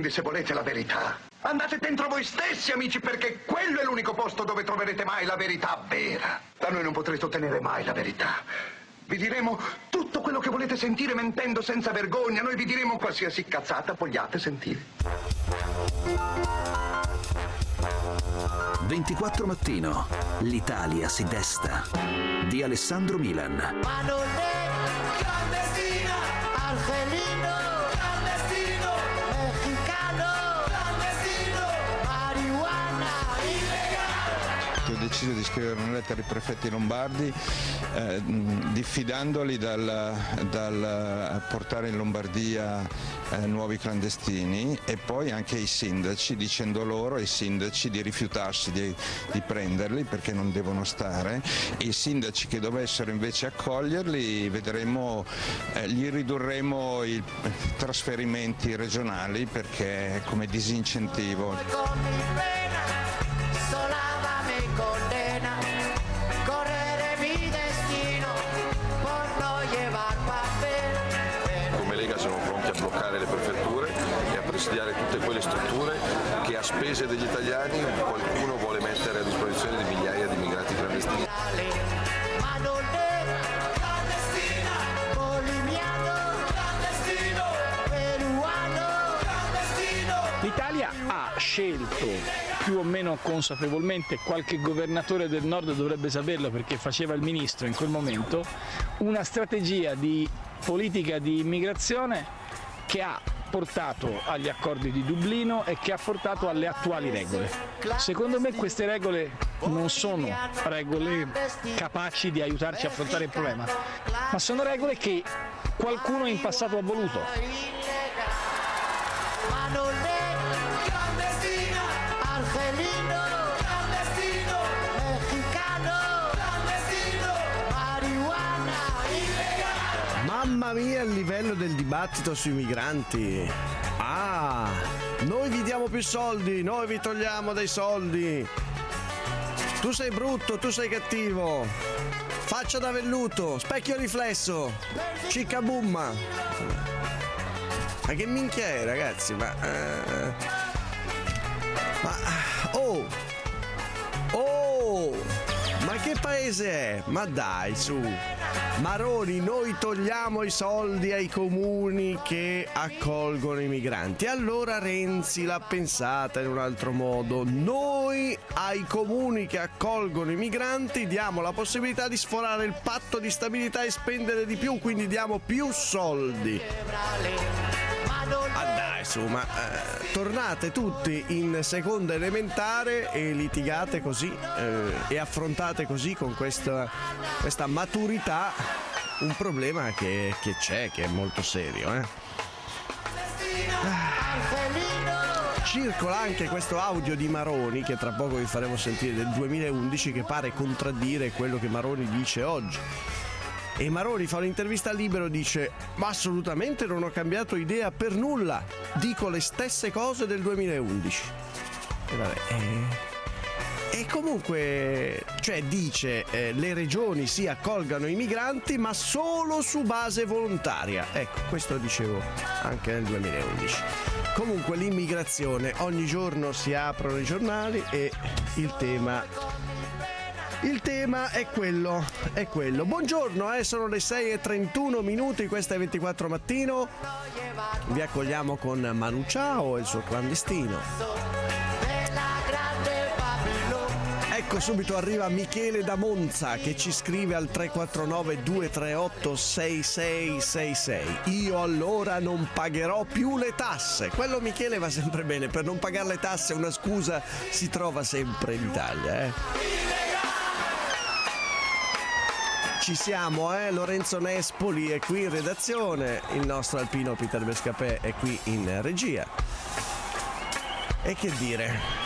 Quindi se volete la verità, andate dentro voi stessi, amici, perché quello è l'unico posto dove troverete mai la verità vera. Da noi non potrete ottenere mai la verità. Vi diremo tutto quello che volete sentire mentendo senza vergogna. Noi vi diremo qualsiasi cazzata vogliate sentire. 24 Mattino, l'Italia si desta, di Alessandro Milan. Ma non è clandestina, Angelino, clandestino, mexicano, clandestino, marijuana, illegale. Ho deciso di scrivere una lettera ai prefetti lombardi diffidandoli dal portare in Lombardia nuovi clandestini, e poi anche ai sindaci, dicendo loro ai sindaci di rifiutarsi di prenderli perché non devono stare, e i sindaci che dovessero invece accoglierli vedremo, gli ridurremo i trasferimenti regionali perché come disincentivo. Bloccare le prefetture e a presidiare tutte quelle strutture che a spese degli italiani qualcuno vuole mettere a disposizione di migliaia di migranti clandestini. Ma non è clandestina, boliviano, clandestino, peruano, clandestino. L'Italia ha scelto più o meno consapevolmente, qualche governatore del nord dovrebbe saperlo perché faceva il ministro in quel momento, una strategia di politica di immigrazione che ha portato agli accordi di Dublino e che ha portato alle attuali regole. Secondo me queste regole non sono regole capaci di aiutarci a affrontare il problema, ma sono regole che qualcuno in passato ha voluto. Ma non è clandestina, Angelino, clandestino, mexicano, clandestino, marijuana, illegale. Mamma mia il livello del dibattito sui migranti. Ah, noi vi diamo più soldi, noi vi togliamo dei soldi. Tu sei brutto, tu sei cattivo. Faccia da velluto, specchio riflesso, ciccabumma. Ma che minchia è, ragazzi? Ma che paese è? Ma dai, su. Maroni, noi togliamo i soldi ai comuni che accolgono i migranti. Allora Renzi l'ha pensata in un altro modo. Noi ai comuni che accolgono i migranti diamo la possibilità di sforare il patto di stabilità e spendere di più, quindi diamo più soldi. Ah dai, su, ma tornate tutti in seconda elementare e litigate così e affrontate così con questa maturità un problema che c'è, che è molto serio, Circola anche questo audio di Maroni, che tra poco vi faremo sentire, del 2011, che pare contraddire quello che Maroni dice oggi. E Maroni fa un'intervista a Libero, dice: ma assolutamente non ho cambiato idea per nulla, dico le stesse cose del 2011. E vabbè, e comunque, cioè dice le regioni si accolgano i migranti ma solo su base volontaria. Ecco, questo dicevo anche nel 2011. Comunque l'immigrazione, ogni giorno si aprono i giornali e il tema è quello. Buongiorno, sono le 6:31, questa è 24 Mattino. Vi accogliamo con Manu Ciao e il suo clandestino. Ecco, subito arriva Michele da Monza che ci scrive al 349 238 6666. Io allora non pagherò più le tasse. Quello, Michele, va sempre bene, per non pagare le tasse una scusa si trova sempre in Italia, Ci siamo, Lorenzo Nespoli è qui in redazione, il nostro alpino Peter Bescapè è qui in regia. E che dire?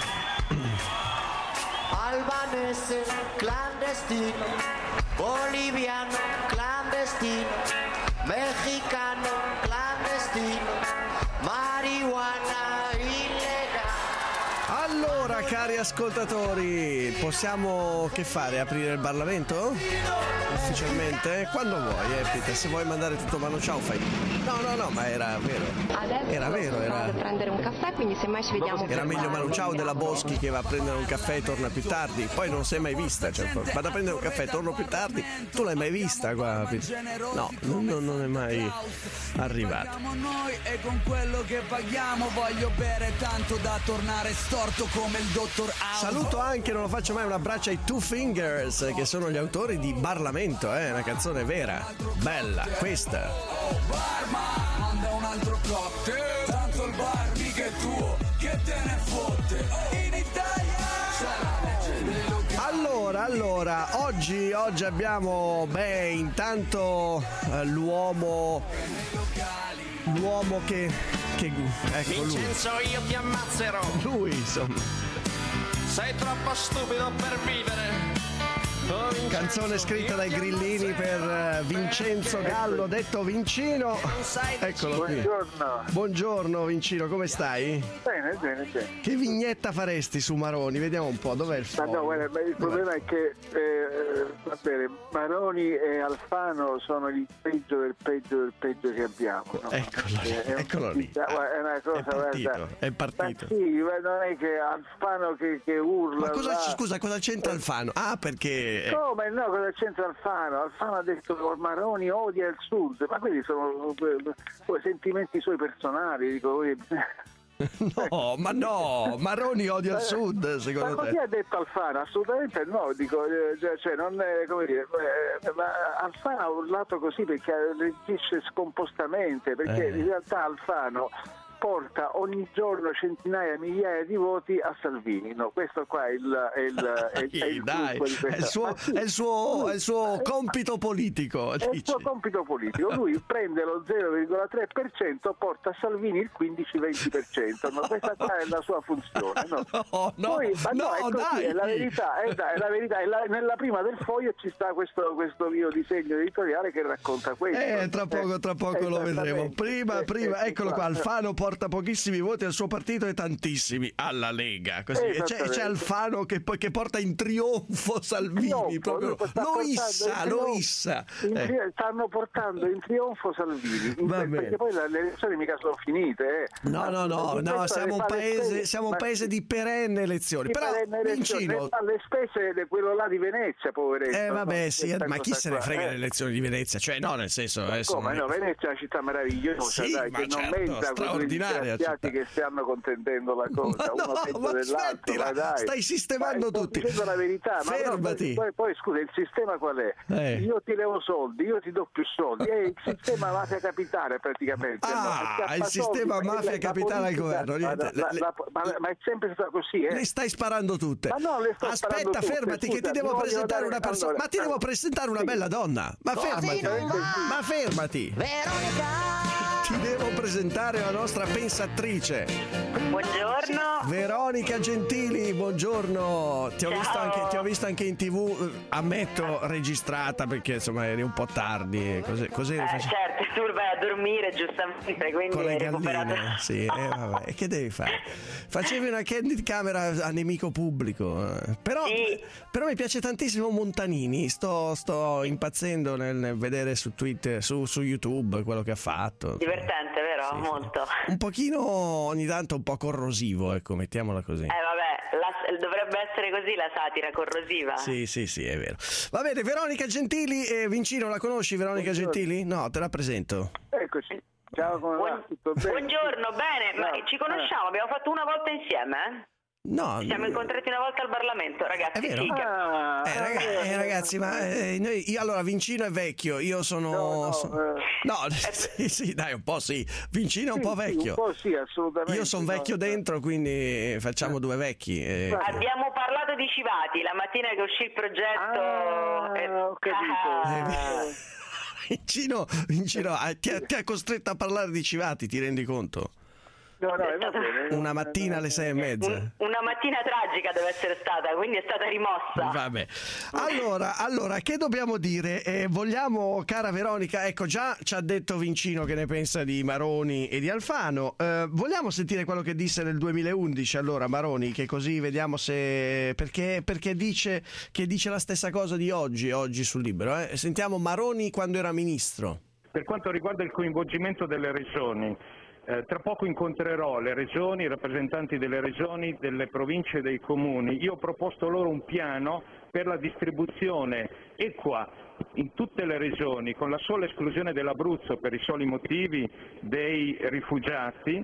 Albanese clandestino, boliviano clandestino, mexicano clandestino, marijuana illegale. Allora, cari ascoltatori, possiamo che fare? Aprire il Parlamento? Ufficialmente? Quando vuoi, Peter, se vuoi mandare tutto mano ciao fai. No, ma era vero. Adesso vado a prendere un caffè, quindi semmai ci vediamo. Era meglio Manu Ciao della Boschi che va a prendere un caffè e torna più tardi. Poi non sei mai vista, cioè, vado a prendere un caffè, torno più tardi. Tu l'hai mai vista qua? No, non è mai arrivata. Noi e con quello che paghiamo voglio bere tanto da tornare storto come il dottor House. Saluto anche, non lo faccio mai, un abbraccio ai Two Fingers, che sono gli autori di Parlamento, una canzone vera, bella, questa. Barman, manda un altro cocktail, tanto il bar mica è tuo, che te ne fotte. In Italia c'è la legge. Allora, oggi abbiamo, intanto l'uomo che ecco lui. Vincenzo, io ti ammazzerò. Lui, insomma. Sei troppo stupido per vivere. Canzone scritta dai Grillini per Vincenzo Gallo, detto Vincino. Eccolo qui. Buongiorno Vincino, come stai? Bene. Che vignetta faresti su Maroni? Vediamo un po', dov'è il foglio? No, guarda, il problema è che va bene, Maroni e Alfano sono il peggio del peggio che abbiamo, no? Eccolo lì. È una cosa, è partito. Ma sì, non è che Alfano che urla. Ma cosa c'entra Alfano? Ah, perché come no, cosa c'entra Alfano? Alfano ha detto che Maroni odia il sud, ma quelli sono sentimenti suoi personali, dico. No, Maroni odia il sud, secondo te? Ma così ha detto Alfano? Assolutamente no, dico, cioè non è, come dire, Alfano ha urlato così perché reagisce scomostamente, perché in realtà Alfano porta ogni giorno centinaia, migliaia di voti a Salvini, no? Questo qua è il suo compito politico. È il suo compito politico. Lui prende lo 0,3%, porta a Salvini il 15-20%. No? Questa qua è la sua funzione. No? È la verità. È la verità. Nella prima del foglio ci sta questo mio disegno editoriale che racconta questo. Tra poco lo vedremo. Prima, eccolo qua. Alfano porta pochissimi voti al suo partito e tantissimi alla Lega. Così. C'è Alfano che porta in trionfo Salvini. Lo issa. Stanno portando in trionfo Salvini. Perché poi le elezioni mica sono finite. No, siamo un paese di perenne elezioni. Però Vincino, alle spese di quello là di Venezia, poveretto. Sì, ma chi se ne frega delle elezioni di Venezia? Cioè, no, nel senso. Come no? Venezia è una città meravigliosa, sì, che non menta straordinaria che stiano contendendo la cosa. Stai sistemando tutti. Dicendo la verità. Fermati. Poi scusa, il sistema qual è? Io ti levo soldi, io ti do più soldi. È il sistema mafia capitale praticamente. Il sistema mafia capitale al governo. Ma è sempre stato così. Le stai sparando tutte. Ma no, le sto Aspetta, fermati, che ti devo presentare una persona. Ma ti devo presentare una bella donna. Ma fermati. Veronica! Ti devo presentare la nostra pensatrice. Buongiorno. Veronica Gentili, buongiorno. Ti ho visto anche in TV, ammetto, registrata, perché insomma eri un po' tardi. Cos'eri? Certo, tu vai a dormire giustamente, quindi con le galline. Sì, vabbè. E che devi fare? Facevi una candid camera a nemico pubblico. Però mi piace tantissimo Montanini. Sto impazzendo nel vedere su Twitter, su YouTube quello che ha fatto. Divertente, vero? Sì, molto. Un pochino ogni tanto un po' corrosivo, ecco, mettiamola così. Vabbè, dovrebbe essere così la satira, corrosiva. Sì, è vero. Va bene, Veronica Gentili, Vincino, la conosci Veronica Gentili? No, te la presento. Eccoci. Ciao, come va? Tutto bene? Buongiorno, bene, ma ci conosciamo, abbiamo fatto una volta insieme, No, ci siamo incontrati una volta al Parlamento, ragazzi. È vero? Ragazzi, ma io allora Vincino è vecchio, io sono. Sì, dai, un po' sì. Vincino è un po' vecchio. Un po' sì, assolutamente. Io sono vecchio dentro, quindi facciamo due vecchi. Abbiamo parlato di Civati la mattina che uscì il progetto. Ho capito. Vincino ti ha costretto a parlare di Civati, ti rendi conto? No, va bene. Una mattina alle 6:30. Una mattina tragica deve essere stata, quindi è stata rimossa. Vabbè. Allora, che dobbiamo dire? Vogliamo, cara Veronica, ecco, già ci ha detto Vincino che ne pensa di Maroni e di Alfano. Vogliamo sentire quello che disse nel 2011, allora, Maroni, che così vediamo se... Perché dice la stessa cosa di oggi sul Libero. Sentiamo Maroni quando era ministro. Per quanto riguarda il coinvolgimento delle regioni, tra poco incontrerò le regioni, i rappresentanti delle regioni, delle province e dei comuni. Io ho proposto loro un piano per la distribuzione equa in tutte le regioni, con la sola esclusione dell'Abruzzo per i soli motivi dei rifugiati,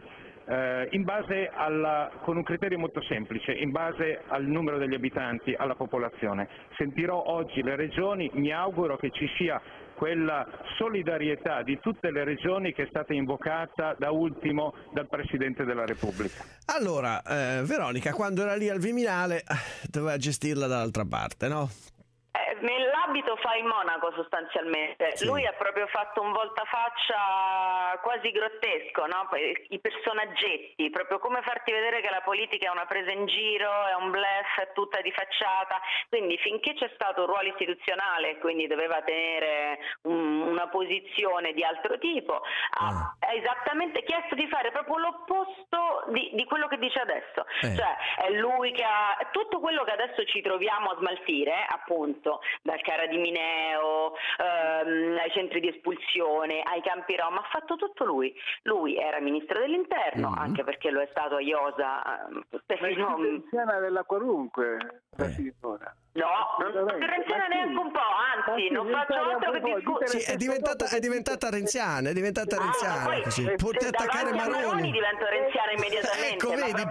con un criterio molto semplice, in base al numero degli abitanti, alla popolazione. Sentirò oggi le regioni, mi auguro che ci sia quella solidarietà di tutte le regioni che è stata invocata da ultimo dal Presidente della Repubblica. Allora, Veronica, quando era lì al Viminale doveva gestirla dall'altra parte, no? Nell'abito fa il monaco sostanzialmente, sì. Lui ha proprio fatto un voltafaccia quasi grottesco, no? I personaggetti, proprio come farti vedere che la politica è una presa in giro, è un bluff, è tutta di facciata, quindi finché c'è stato un ruolo istituzionale, quindi doveva tenere una posizione di altro tipo, ha esattamente chiesto di fare proprio l'opposto di quello che dice adesso, cioè è lui che ha tutto quello che adesso ci troviamo a smaltire, appunto, dal Cara di Mineo ai centri di espulsione, ai campi Rom, ha fatto tutto lui. Lui era ministro dell'interno, anche perché lo è stato a Iosa. Renziana della qualunque, la signora. No, non renziana neanche un po', anzi, non faccio altro che discutere. Sì, è diventata renziana, poi, così. Pur di attaccare Maroni divento renziana immediatamente. Ecco,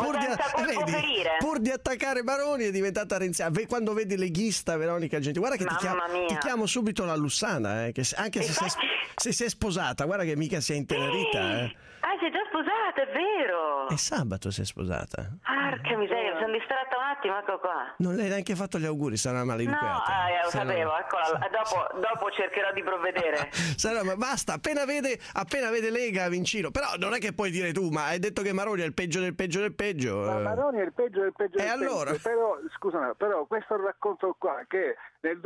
vedi, pur di attaccare Maroni è diventata renziana. Quando vedi leghista Veronica Gentile, guarda che ti chiamo subito la Lussana, che anche se si è sposata, guarda che mica si è intenerita. Si è già sposata, è vero. È sabato si è sposata. Porca miseria, mi sono distratta un attimo, ecco qua. Non le hai neanche fatto gli auguri, sarà maleducata. No, lo sapevo, eccola. Dopo cercherò di provvedere. Ma basta, appena vede Lega, Vincino. Però non è che puoi dire tu, ma hai detto che Maroni è il peggio del peggio del peggio. Ma Maroni è il peggio del peggio del allora? peggio. Però, scusami, questo racconto qua, che nel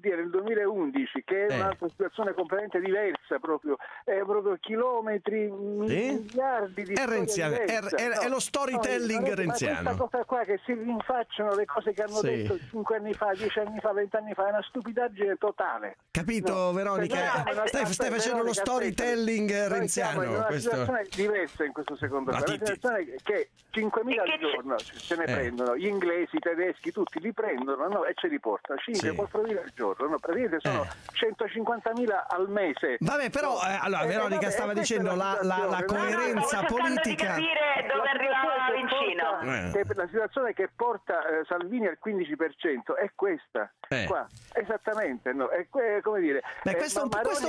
2011, che è un'altra situazione completamente diversa, proprio chilometri, miliardi di renziano, è lo storytelling renziano. Ma questa cosa qua che si rinfacciano le cose che hanno detto 5 anni fa, 10 anni fa, 20 anni fa, è una stupidaggine totale. Capito, Veronica? Stai facendo lo storytelling renziano. È una situazione diversa in questo secondo caso. È una situazione che 5.000 al giorno se ne prendono, gli inglesi, i tedeschi, tutti li prendono e ce li portano 5-4.000 al giorno, praticamente sono 150.000 al mese. Vabbè, però allora Veronica stava dicendo la coerenza politica. Di capire dove arrivava Vincino. La situazione che porta Salvini al 15% è questa qua, esattamente, no? È come dire. Questo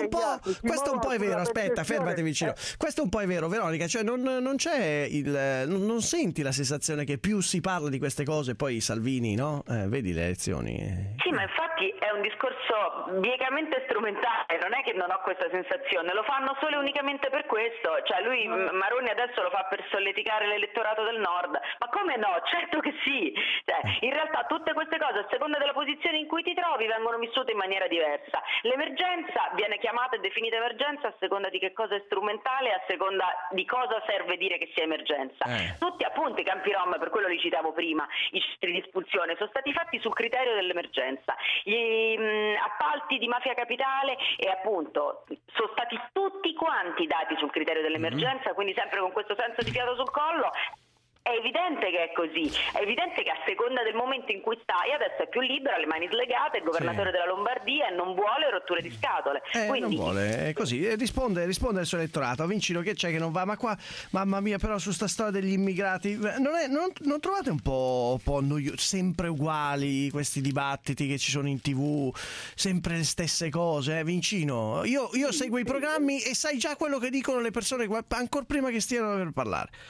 un po' è vero. Aspetta, fermati Vicino. Questo un po' è vero, Veronica. Cioè non c'è non senti la sensazione che più si parla di queste cose, poi Salvini, no? Vedi le elezioni. Sì, ma infatti è un discorso biecamente strumentale. Non è che non ho questa sensazione. Lo fanno solo e unicamente per questo. Cioè Maroni adesso lo fa per solleticare l'elettorato del Nord. Ma come no? Certo che sì. Cioè, in realtà tutte queste cose, a seconda della posizione in cui ti trovi, vengono vissute in maniera diversa. L'emergenza viene chiamata e definita emergenza a seconda di che cosa è strumentale, a seconda di cosa serve dire che sia emergenza. Tutti appunto i campi Rom, per quello li citavo prima, i centri di espulsione, sono stati fatti sul criterio dell'emergenza. Gli appalti di Mafia Capitale e appunto sono stati tutti quanti dati sul criterio dell'emergenza, quindi sempre con questo senso di fiato sul collo. È evidente che è così, è evidente che a seconda del momento in cui stai adesso è più libero, ha le mani slegate, è il governatore della Lombardia e non vuole rotture di scatole. Quindi... Non vuole, è così, risponde al suo elettorato. Vincino, che c'è che non va? Ma qua, mamma mia, però su sta storia degli immigrati non trovate un po' sempre uguali questi dibattiti che ci sono in TV, sempre le stesse cose, Vincino? Io seguo i programmi e sai già quello che dicono le persone ancora prima che stiano per parlare.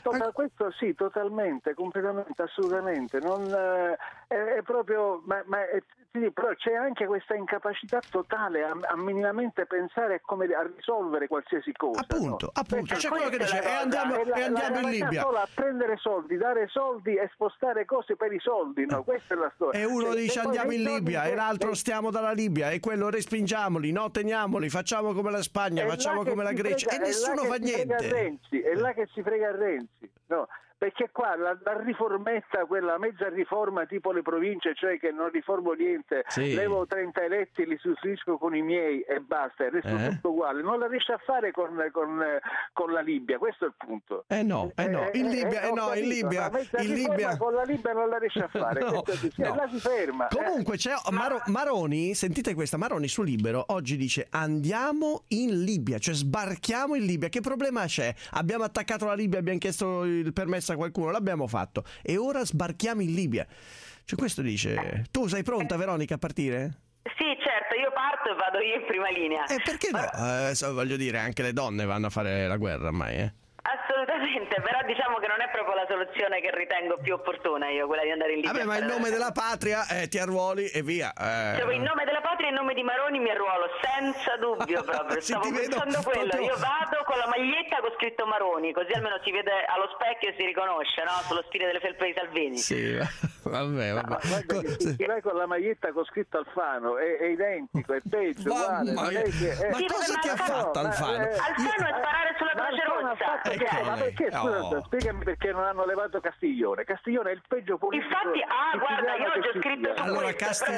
Questo sì, totalmente, completamente, assolutamente. Non, è proprio, però c'è anche questa incapacità totale a minimamente pensare a risolvere qualsiasi cosa. Appunto, c'è quello che dice andiamo in Libia. Solo a prendere soldi, dare soldi e spostare cose per i soldi, no? Questa è la storia. E uno dice andiamo in Libia e l'altro stiamo dalla Libia e quello respingiamoli, no, teniamoli, facciamo come la Spagna, facciamo come la Grecia e nessuno fa niente. È là che si frega Renzi, no? Perché qua la riformetta, quella mezza riforma tipo le province, cioè che non riformo niente, levo 30 eletti, li sostituisco con i miei e basta, il resto tutto uguale, non la riesce a fare con la Libia, questo è il punto. In Libia con la Libia non la riesce a fare, là si ferma. Comunque c'è Maroni, sentite questa, Maroni su Libero oggi dice andiamo in Libia, cioè sbarchiamo in Libia. Che problema c'è? Abbiamo attaccato la Libia, abbiamo chiesto il permesso a qualcuno, l'abbiamo fatto e ora sbarchiamo in Libia. Cioè questo dice. Tu sei pronta, Veronica, a partire? Sì, certo, io parto e vado io in prima linea. Perché no? Voglio dire, anche le donne vanno a fare la guerra ormai, Assolutamente, però diciamo che non è proprio la soluzione che ritengo più opportuna io, quella di andare in Libia. Vabbè, ma in nome della patria ti arruoli e via. Cioè, in nome della patria e in nome di Maroni mi arruolo, senza dubbio proprio. Stavo pensando quello, io vado con la maglietta con scritto Maroni, così almeno si vede allo specchio e si riconosce, no? Sullo stile delle felpe di Salvini. Sì, vabbè. Se vai con la maglietta con scritto Alfano è identico, è peggio, uguale. Ma cosa ti ha fatto Alfano? Alfano è sparare sulla Croce Rossa. Ma perché, scusa, spiegami perché non hanno levato Castiglione. Castiglione è il peggio politico. Infatti, guarda, io oggi ho scritto su allora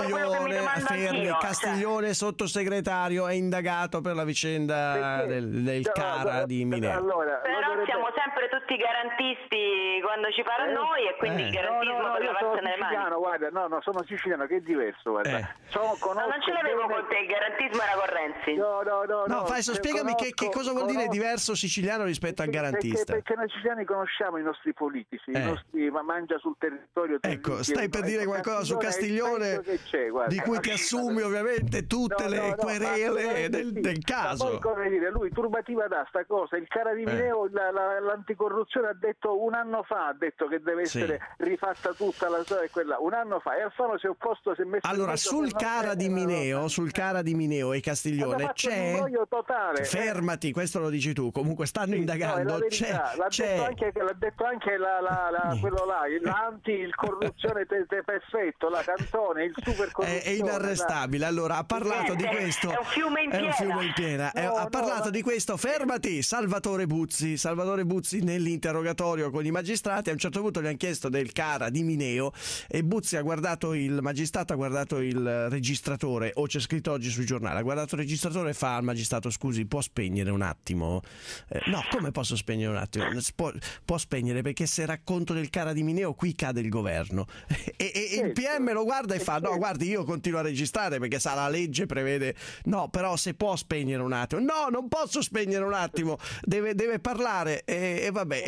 Castiglione sottosegretario è indagato per la vicenda del Cara di Mineo. Però siamo sempre tutti garantisti quando ci pare a noi e quindi il garantismo per lavarsene le mani. Guarda, sono siciliano, che è diverso, guarda. Non ce l'avevo con te, il garantismo era con Renzi. No, spiegami che cosa vuol dire diverso siciliano rispetto al garantista. Perché noi siciliani conosciamo i nostri politici, i nostri mangia sul territorio. Ecco, stai per dire qualcosa su Castiglione di cui ti assumi ovviamente tutte le querele del caso. Poi, come dire, lui turbativa da sta cosa, il Cara di Mineo, l'anticorruzione ha detto un anno fa, ha detto che deve essere rifatta tutta la storia quella, un anno fa, e Alfano si è opposto, si è messo allora sul Cara di Mineo e Castiglione c'è un broglio totale. Fermati, questo lo dici tu, comunque stanno indagando, l'ha detto anche quello là, il corruzione perfetto, la Cantone, il super corruzione, è inarrestabile. Allora ha parlato di questo, è un fiume in piena, ha parlato di questo, fermati, Salvatore Buzzi nell'interrogatorio con i magistrati. A un certo punto gli hanno chiesto del Cara di Mineo e Buzzi il magistrato ha guardato il registratore, o c'è scritto oggi sul giornale, ha guardato il registratore e fa al magistrato: scusi, può spegnere un attimo? No, come posso spegnere un attimo? Può spegnere, perché se racconto del Cara di Mineo qui cade il governo. E il PM lo guarda e fa: no, guardi, io continuo a registrare perché la legge prevede. No, però se può spegnere un attimo. No, non posso spegnere un attimo, deve parlare e vabbè,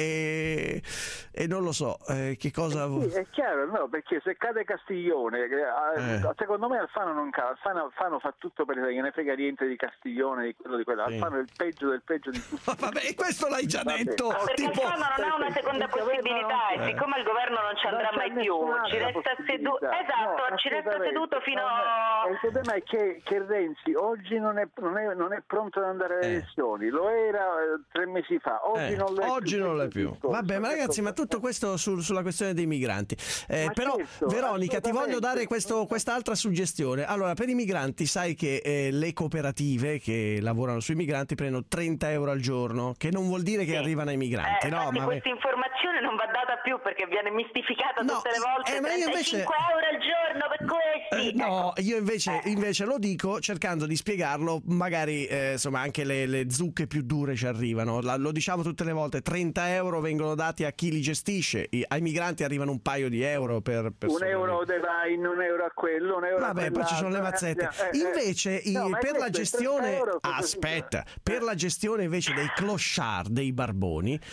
e non lo so che cosa. Sì, è chiaro, no, perché se cade Castiglione, secondo me Alfano non cade. Alfano fa tutto perché ne frega niente di Castiglione, di quello di quello. Alfano è il peggio del peggio di tutti. Vabbè, questo l'hai già detto. Perché Alfano non ha una seconda possibilità e siccome il governo non ci andrà mai più, ci resta seduto. Esatto, ci resta seduto fino a. Il problema è che Renzi oggi non è pronto ad andare alle elezioni, lo era 3 mesi fa, oggi non lo è più. Vabbè, ma ragazzi, ma tutto questo sulla questione dei migranti. Però certo, Veronica, ti voglio dare quest'altra suggestione. Allora, per i migranti sai che le cooperative che lavorano sui migranti prendono 30 euro al giorno, che non vuol dire che arrivano ai migranti, no? Ma questa informazione non va data più perché viene mistificata tutte le volte. Ma io invece 5 euro al giorno per questi. No, io invece lo dico cercando di spiegarlo, magari insomma anche le zucche più dure ci arrivano. Lo diciamo tutte le volte, 30 euro vengono dati a chi li gestisce, ai migranti arrivano un paio di euro per un euro dei Rai, un euro a quello, un euro vabbè, poi ci sono le mazzette. Invece per la gestione per la gestione invece dei clochard, dei barboni, vengono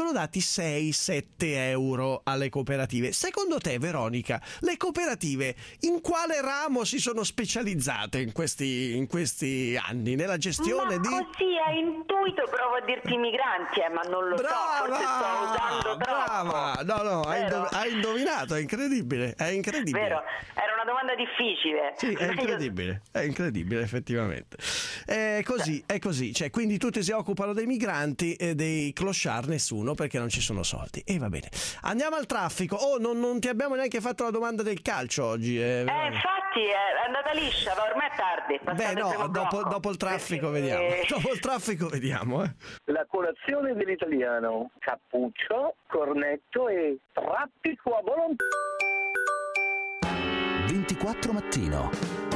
vengono dati 6-7 euro alle cooperative. Secondo te, Veronica, le cooperative in quale ramo si sono specializzate in questi anni? Nella gestione così a intuito provo a dirti migranti, ma non lo so, forse sto usando troppo. No, hai indovinato, è incredibile. Vero, era una domanda difficile. Sì, è incredibile effettivamente. È così, cioè, quindi tutti si occupano dei migranti e dei clochard nessuno, perché non ci sono soldi. E va bene. Andiamo al traffico. Non ti abbiamo neanche fatto la domanda del calcio oggi. Infatti è andata liscia, ma ormai è tardi. Dopo il traffico vediamo. Dopo il traffico vediamo. La colazione dell'italiano: cappuccio, cornetto e traffico a volontà. 24 mattino.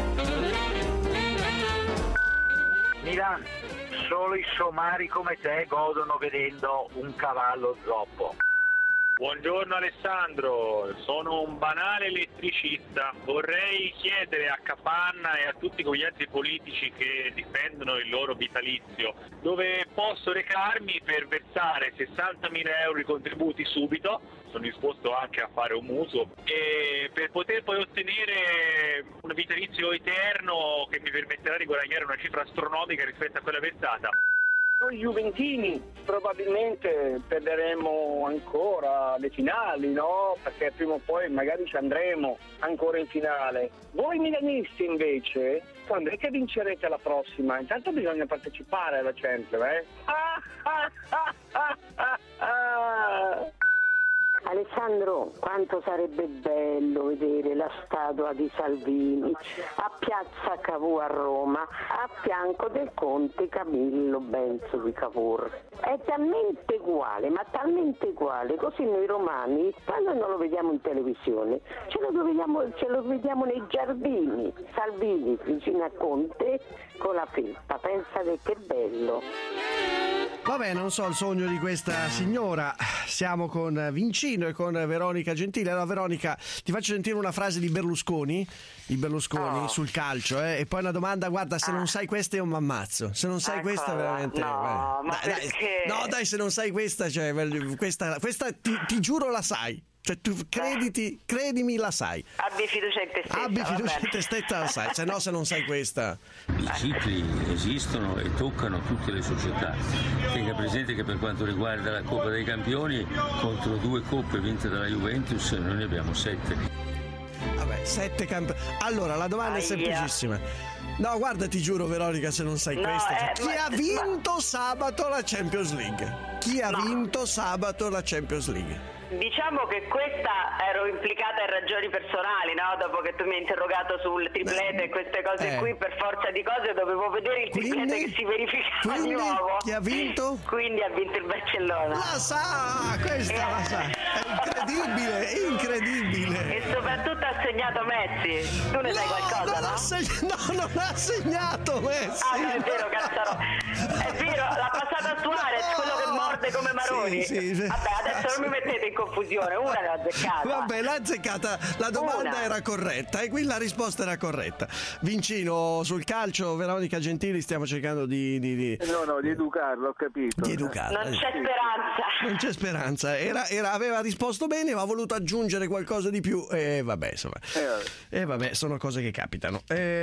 Milan, solo i somari come te godono vedendo un cavallo zoppo. Buongiorno Alessandro, sono un banale elettricista. Vorrei chiedere a Capanna e a tutti quegli altri politici che difendono il loro vitalizio dove posso recarmi per versare 60.000 euro di contributi subito, sono disposto anche a fare un mutuo, e per poter poi ottenere un vitalizio eterno che mi permetterà di guadagnare una cifra astronomica rispetto a quella versata. Noi juventini probabilmente perderemo ancora le finali, no? Perché prima o poi magari ci andremo ancora in finale. Voi milanisti invece, quando è che vincerete la prossima? Intanto bisogna partecipare alla Champions, Alessandro, quanto sarebbe bello vedere la statua di Salvini a Piazza Cavour a Roma, a fianco del conte Camillo Benso di Cavour. È talmente uguale, ma talmente uguale, così noi romani, quando non lo vediamo in televisione, ce lo vediamo nei giardini. Salvini vicino a Conte con la felpa, pensate che bello. Vabbè, non so il sogno di questa signora. Siamo con Vincino e con Veronica Gentile. Allora, Veronica, ti faccio sentire una frase di Berlusconi sul calcio, e poi una domanda. Guarda, se non sai questa io mi ammazzo. Se non sai questa veramente dai, se non sai questa, cioè, questa ti giuro la sai. Cioè tu credimi, la sai. Abbi fiducia in te stessa. Abbi fiducia in te stessa, la sai. Se no, se non sai questa. I cicli esistono e toccano tutte le società. Tenga presente che per quanto riguarda la Coppa dei Campioni, contro 2 coppe vinte dalla Juventus, noi ne abbiamo 7. Vabbè, 7 campioni. Allora, la domanda è semplicissima. No, guarda, ti giuro, Veronica, se non sai questa. Chi ha vinto sabato la Champions League? Chi ha vinto sabato la Champions League? Diciamo che questa ero implicata in ragioni personali, no? Dopo che tu mi hai interrogato sul triplete e queste cose qui, per forza di cose dovevo vedere il triplete che si verificava di nuovo. Chi ha vinto? Quindi ha vinto il Barcellona. La sa, questa la sa. È incredibile. E soprattutto ha segnato Messi. Tu ne sai qualcosa, no? Non ha segnato Messi. Ah, no, è vero, cazzaro. È vero, l'ha passata a Suarez, quello che morde come Maroni. Sì. Vabbè, adesso non mi mettete in confusione, una l'ha azzeccata. Vabbè, l'ha azzeccata, la domanda era corretta e qui la risposta era corretta. Vincino, sul calcio, Veronica Gentili, stiamo cercando di educarlo, ho capito. Di educarlo. Non c'è speranza. Non c'è speranza. Aveva risposto bene, ma ha voluto aggiungere qualcosa di più. Vabbè, insomma. Vabbè, sono cose che capitano.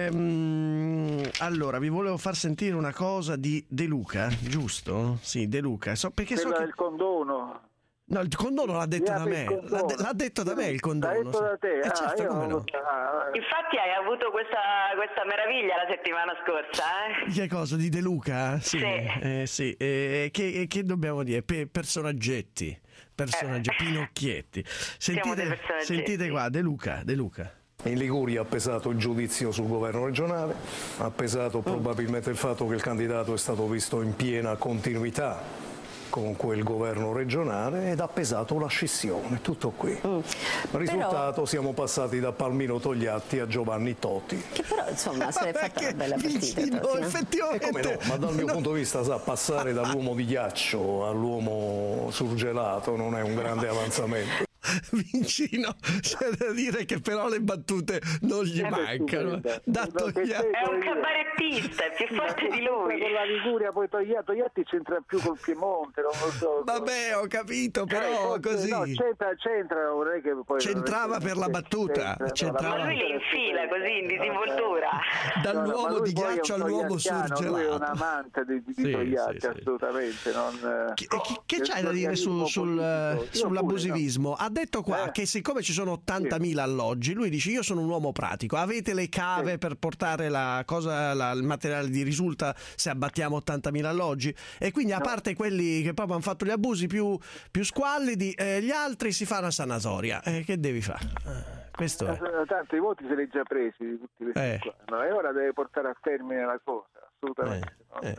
Allora, vi volevo far sentire una cosa di De Luca, giusto? Sì, De Luca. Il condono. No, il condono l'ha detto da me. L'ha detto da me il condono. L'ha detto da te. Certo, come no. Infatti hai avuto questa meraviglia la settimana scorsa, Che cosa? Di De Luca? Sì. Che dobbiamo dire? Personaggetti. Pinocchietti. Sentite qua, De Luca. In Liguria ha pesato il giudizio sul governo regionale, ha pesato probabilmente il fatto che il candidato è stato visto in piena continuità con quel governo regionale ed ha pesato la scissione, tutto qui. Risultato, siamo passati da Palmiro Togliatti a Giovanni Totti. Che però insomma si è fatta una bella partita. Effettivamente. Come no? Ma dal mio punto di vista, passare dall'uomo di ghiaccio all'uomo surgelato non è un grande avanzamento. Vincino, c'è da dire che però le battute non gli mancano. È un cabarettista, è più forte di lui. Con la Liguria poi Togliatti c'entra più col Piemonte, non lo so. Vabbè, ho capito, però così. No, c'entra, vorrei che poi c'entrava per la battuta. Ma lui li infila così in disinvoltura. Dall'uomo di ghiaccio all'uomo surgelato. Lui è un amante di Togliatti, assolutamente. Che c'hai da dire sull'abusivismo? Ha detto qua che siccome ci sono 80.000 alloggi, lui dice: io sono un uomo pratico, avete le cave per portare il materiale di risulta se abbattiamo 80.000 alloggi? E quindi, a parte quelli che proprio hanno fatto gli abusi più squallidi, gli altri si fa una sanatoria. Che devi fare? Questo è. Tanto i voti se li ha già presi di tutti questi qua, no? E ora deve portare a termine la cosa, assolutamente.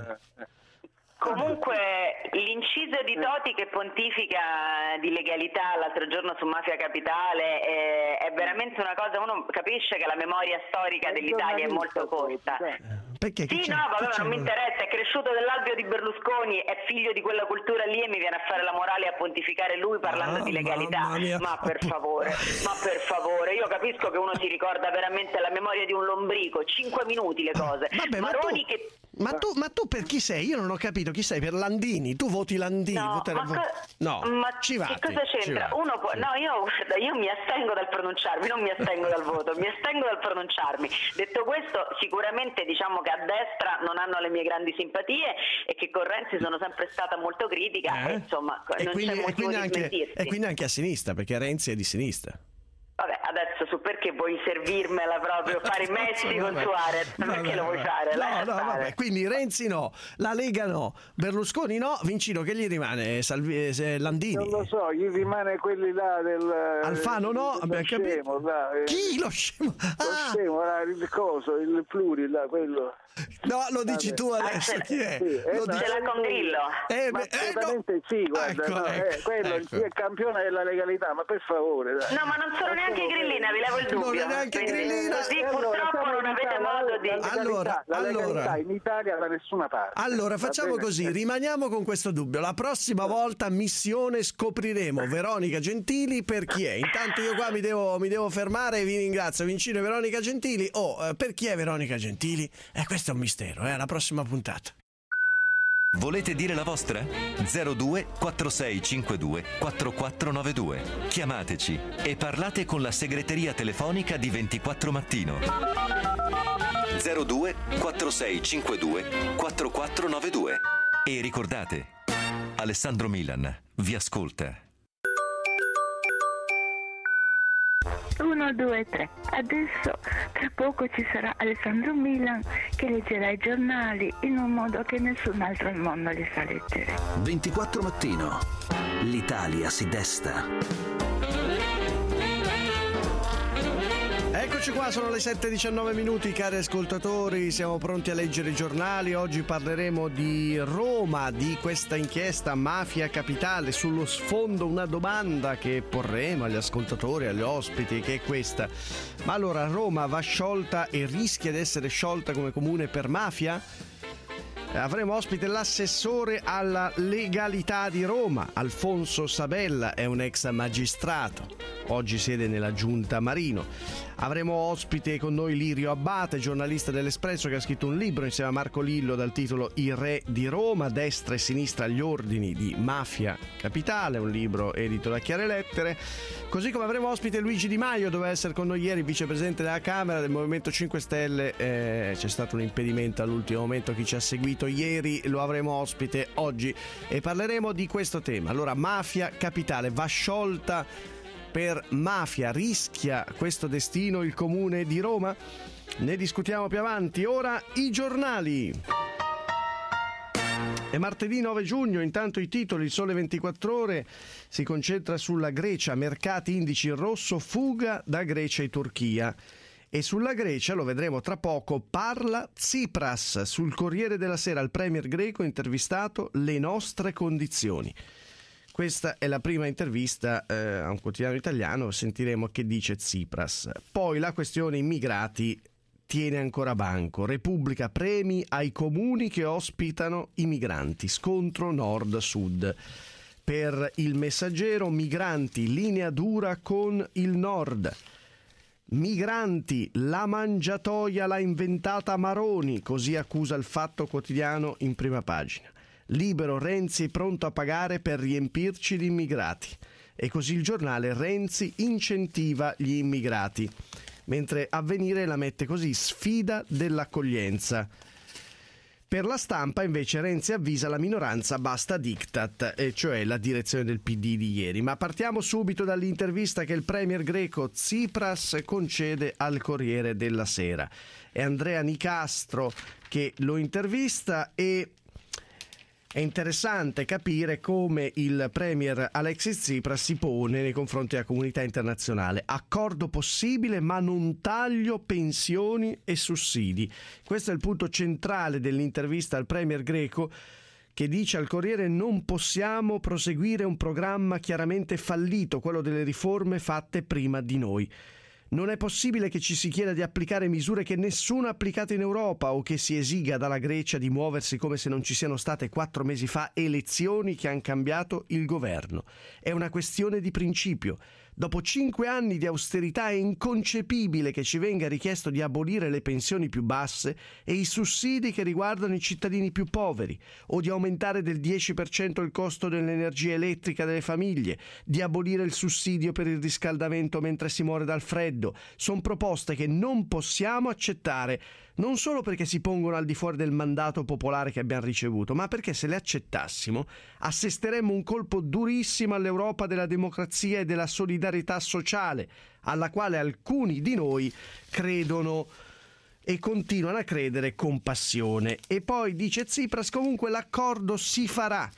Comunque l'inciso di Toti che pontifica di legalità l'altro giorno su Mafia Capitale è veramente una cosa, uno capisce che la memoria storica dell'Italia è molto corta. Perché? Sì, no, vabbè, non mi interessa, è cresciuto dell'alveo di Berlusconi, è figlio di quella cultura lì e mi viene a fare la morale e a pontificare lui parlando di legalità. Ma per favore, io capisco che uno si ricorda veramente la memoria di un lombrico, 5 minuti le cose. Vabbè, ma tu per chi sei? Io non ho capito chi sei, per Landini? Tu voti Landini? Ma Civati, che cosa c'entra? Uno può, no, io mi astengo dal pronunciarmi, non mi astengo dal voto, mi astengo dal pronunciarmi. Detto questo, sicuramente diciamo che a destra non hanno le mie grandi simpatie e che con Renzi sono sempre stata molto critica e insomma non c'è motivo di smentirsi. E quindi anche a sinistra, perché Renzi è di sinistra. Vabbè, adesso su perché vuoi servirmela proprio, fare i messi con Suarez, perché lo vuoi fare? Vabbè, quindi Renzi no, la Lega no, Berlusconi no, Vincino che gli rimane? Landini? Non lo so, gli rimane quelli là del... Alfano no, abbiamo capito. Chi? Lo scemo? Lo scemo, il coso, il pluri là, quello... No, lo dici tu adesso, chi è? Ce l'ha con Grillo. Assolutamente sì, guarda, quello è il campione della legalità, ma per favore. Dai. No, ma non sono neanche Grillina, vi levo il dubbio. Non è neanche Grillina. Così purtroppo non avete modo di... La legalità in Italia da nessuna parte. Allora, facciamo così, rimaniamo con questo dubbio. La prossima volta, missione, scopriremo Veronica Gentili per chi è. Intanto io qua mi devo fermare e vi ringrazio. Vincino e Veronica Gentili. Per chi è Veronica Gentili? Questo è un mistero, alla prossima puntata. Volete dire la vostra? 02 4652 4492. Chiamateci e parlate con la segreteria telefonica di 24 Mattino. 02 4652 4492. E ricordate, Alessandro Milan vi ascolta. 1, 2, 3. Adesso tra poco ci sarà Alessandro Milan che leggerà i giornali in un modo che nessun altro al mondo li sa leggere. 24 Mattino. L'Italia si desta. Eccoci qua, sono le 7:19 cari ascoltatori, siamo pronti a leggere i giornali. Oggi parleremo di Roma, di questa inchiesta Mafia Capitale. Sullo sfondo una domanda che porremo agli ascoltatori, agli ospiti, che è questa: ma allora Roma va sciolta e rischia di essere sciolta come comune per mafia? Avremo ospite l'assessore alla legalità di Roma, Alfonso Sabella, è un ex magistrato, oggi siede nella Giunta Marino. Avremo ospite con noi Lirio Abbate, giornalista dell'Espresso, che ha scritto un libro insieme a Marco Lillo dal titolo I Re di Roma, destra e sinistra agli ordini di Mafia Capitale, un libro edito da Chiare Lettere. Così come avremo ospite Luigi Di Maio, doveva essere con noi ieri, vicepresidente della Camera del Movimento 5 Stelle, c'è stato un impedimento all'ultimo momento. Chi ci ha seguito ieri lo avremo ospite oggi e parleremo di questo tema. Allora, Mafia Capitale va sciolta per mafia, rischia questo destino il comune di Roma? Ne discutiamo più avanti. Ora i giornali. È martedì 9 giugno, intanto i titoli. Il Sole 24 Ore si concentra sulla Grecia, mercati indici in rosso, fuga da Grecia e Turchia. E sulla Grecia, lo vedremo tra poco, parla Tsipras. Sul Corriere della Sera il premier greco intervistato, le nostre condizioni. Questa è la prima intervista a un quotidiano italiano, sentiremo che dice Tsipras. Poi la questione immigrati tiene ancora banco. Repubblica, premi ai comuni che ospitano i migranti, scontro nord-sud. Per Il Messaggero, migranti, linea dura con il Nord. Migranti, la mangiatoia l'ha inventata Maroni, così accusa il Fatto Quotidiano in prima pagina. Libero, Renzi è pronto a pagare per riempirci di immigrati. E così il Giornale, Renzi incentiva gli immigrati. Mentre Avvenire la mette così, sfida dell'accoglienza. Per La Stampa invece Renzi avvisa la minoranza basta diktat, e cioè la direzione del PD di ieri. Ma partiamo subito dall'intervista che il premier greco Tsipras concede al Corriere della Sera. È Andrea Nicastro che lo intervista e è interessante capire come il premier Alexis Tsipras si pone nei confronti della comunità internazionale. Accordo possibile ma non taglio pensioni e sussidi. Questo è il punto centrale dell'intervista al premier greco, che dice al Corriere: non possiamo proseguire un programma chiaramente fallito, quello delle riforme fatte prima di noi. Non è possibile che ci si chieda di applicare misure che nessuno ha applicato in Europa o che si esiga dalla Grecia di muoversi come se non ci siano state 4 mesi fa elezioni che hanno cambiato il governo. È una questione di principio. Dopo 5 anni di austerità è inconcepibile che ci venga richiesto di abolire le pensioni più basse e i sussidi che riguardano i cittadini più poveri, o di aumentare del 10% il costo dell'energia elettrica delle famiglie, di abolire il sussidio per il riscaldamento mentre si muore dal freddo. Sono proposte che non possiamo accettare, non solo perché si pongono al di fuori del mandato popolare che abbiamo ricevuto, ma perché se le accettassimo assisteremmo un colpo durissimo all'Europa della democrazia e della solidarietà sociale, alla quale alcuni di noi credono e continuano a credere con passione. E poi dice Tsipras: comunque l'accordo si farà.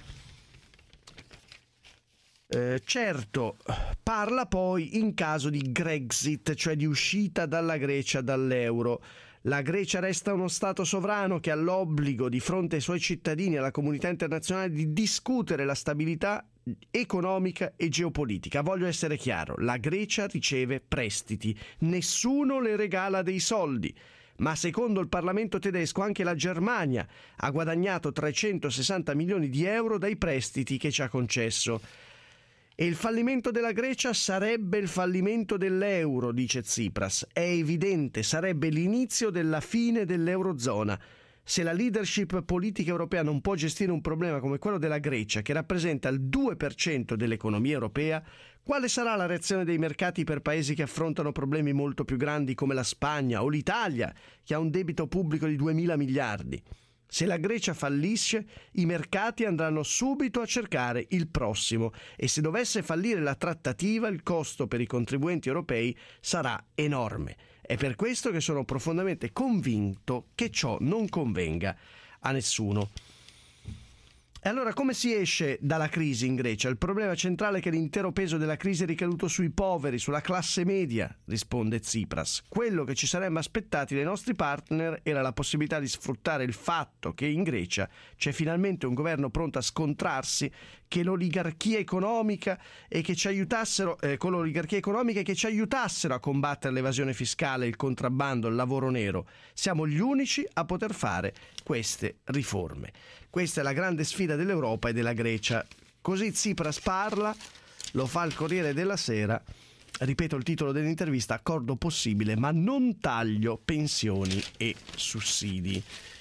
Certo, parla poi in caso di Grexit, cioè di uscita dalla Grecia dall'euro. La Grecia resta uno Stato sovrano che ha l'obbligo di fronte ai suoi cittadini e alla comunità internazionale di discutere la stabilità economica e geopolitica. Voglio essere chiaro, la Grecia riceve prestiti, nessuno le regala dei soldi. Ma secondo il Parlamento tedesco anche la Germania ha guadagnato 360 milioni di euro dai prestiti che ci ha concesso. E il fallimento della Grecia sarebbe il fallimento dell'euro, dice Tsipras. È evidente, sarebbe l'inizio della fine dell'eurozona. Se la leadership politica europea non può gestire un problema come quello della Grecia, che rappresenta il 2% dell'economia europea, quale sarà la reazione dei mercati per paesi che affrontano problemi molto più grandi come la Spagna o l'Italia, che ha un debito pubblico di 2.000 miliardi? Se la Grecia fallisce, i mercati andranno subito a cercare il prossimo, e se dovesse fallire la trattativa, il costo per i contribuenti europei sarà enorme. È per questo che sono profondamente convinto che ciò non convenga a nessuno. E allora come si esce dalla crisi in Grecia? Il problema centrale è che l'intero peso della crisi è ricaduto sui poveri, sulla classe media, risponde Tsipras. Quello che ci saremmo aspettati dai nostri partner era la possibilità di sfruttare il fatto che in Grecia c'è finalmente un governo pronto a scontrarsi che l'oligarchia economica e che ci aiutassero con l'oligarchia economica e che ci aiutassero a combattere l'evasione fiscale, il contrabbando, il lavoro nero. Siamo gli unici a poter fare queste riforme. Questa è la grande sfida dell'Europa e della Grecia. Così Tsipras parla, lo fa il Corriere della Sera. Ripeto il titolo dell'intervista: accordo possibile ma non taglio pensioni e sussidi.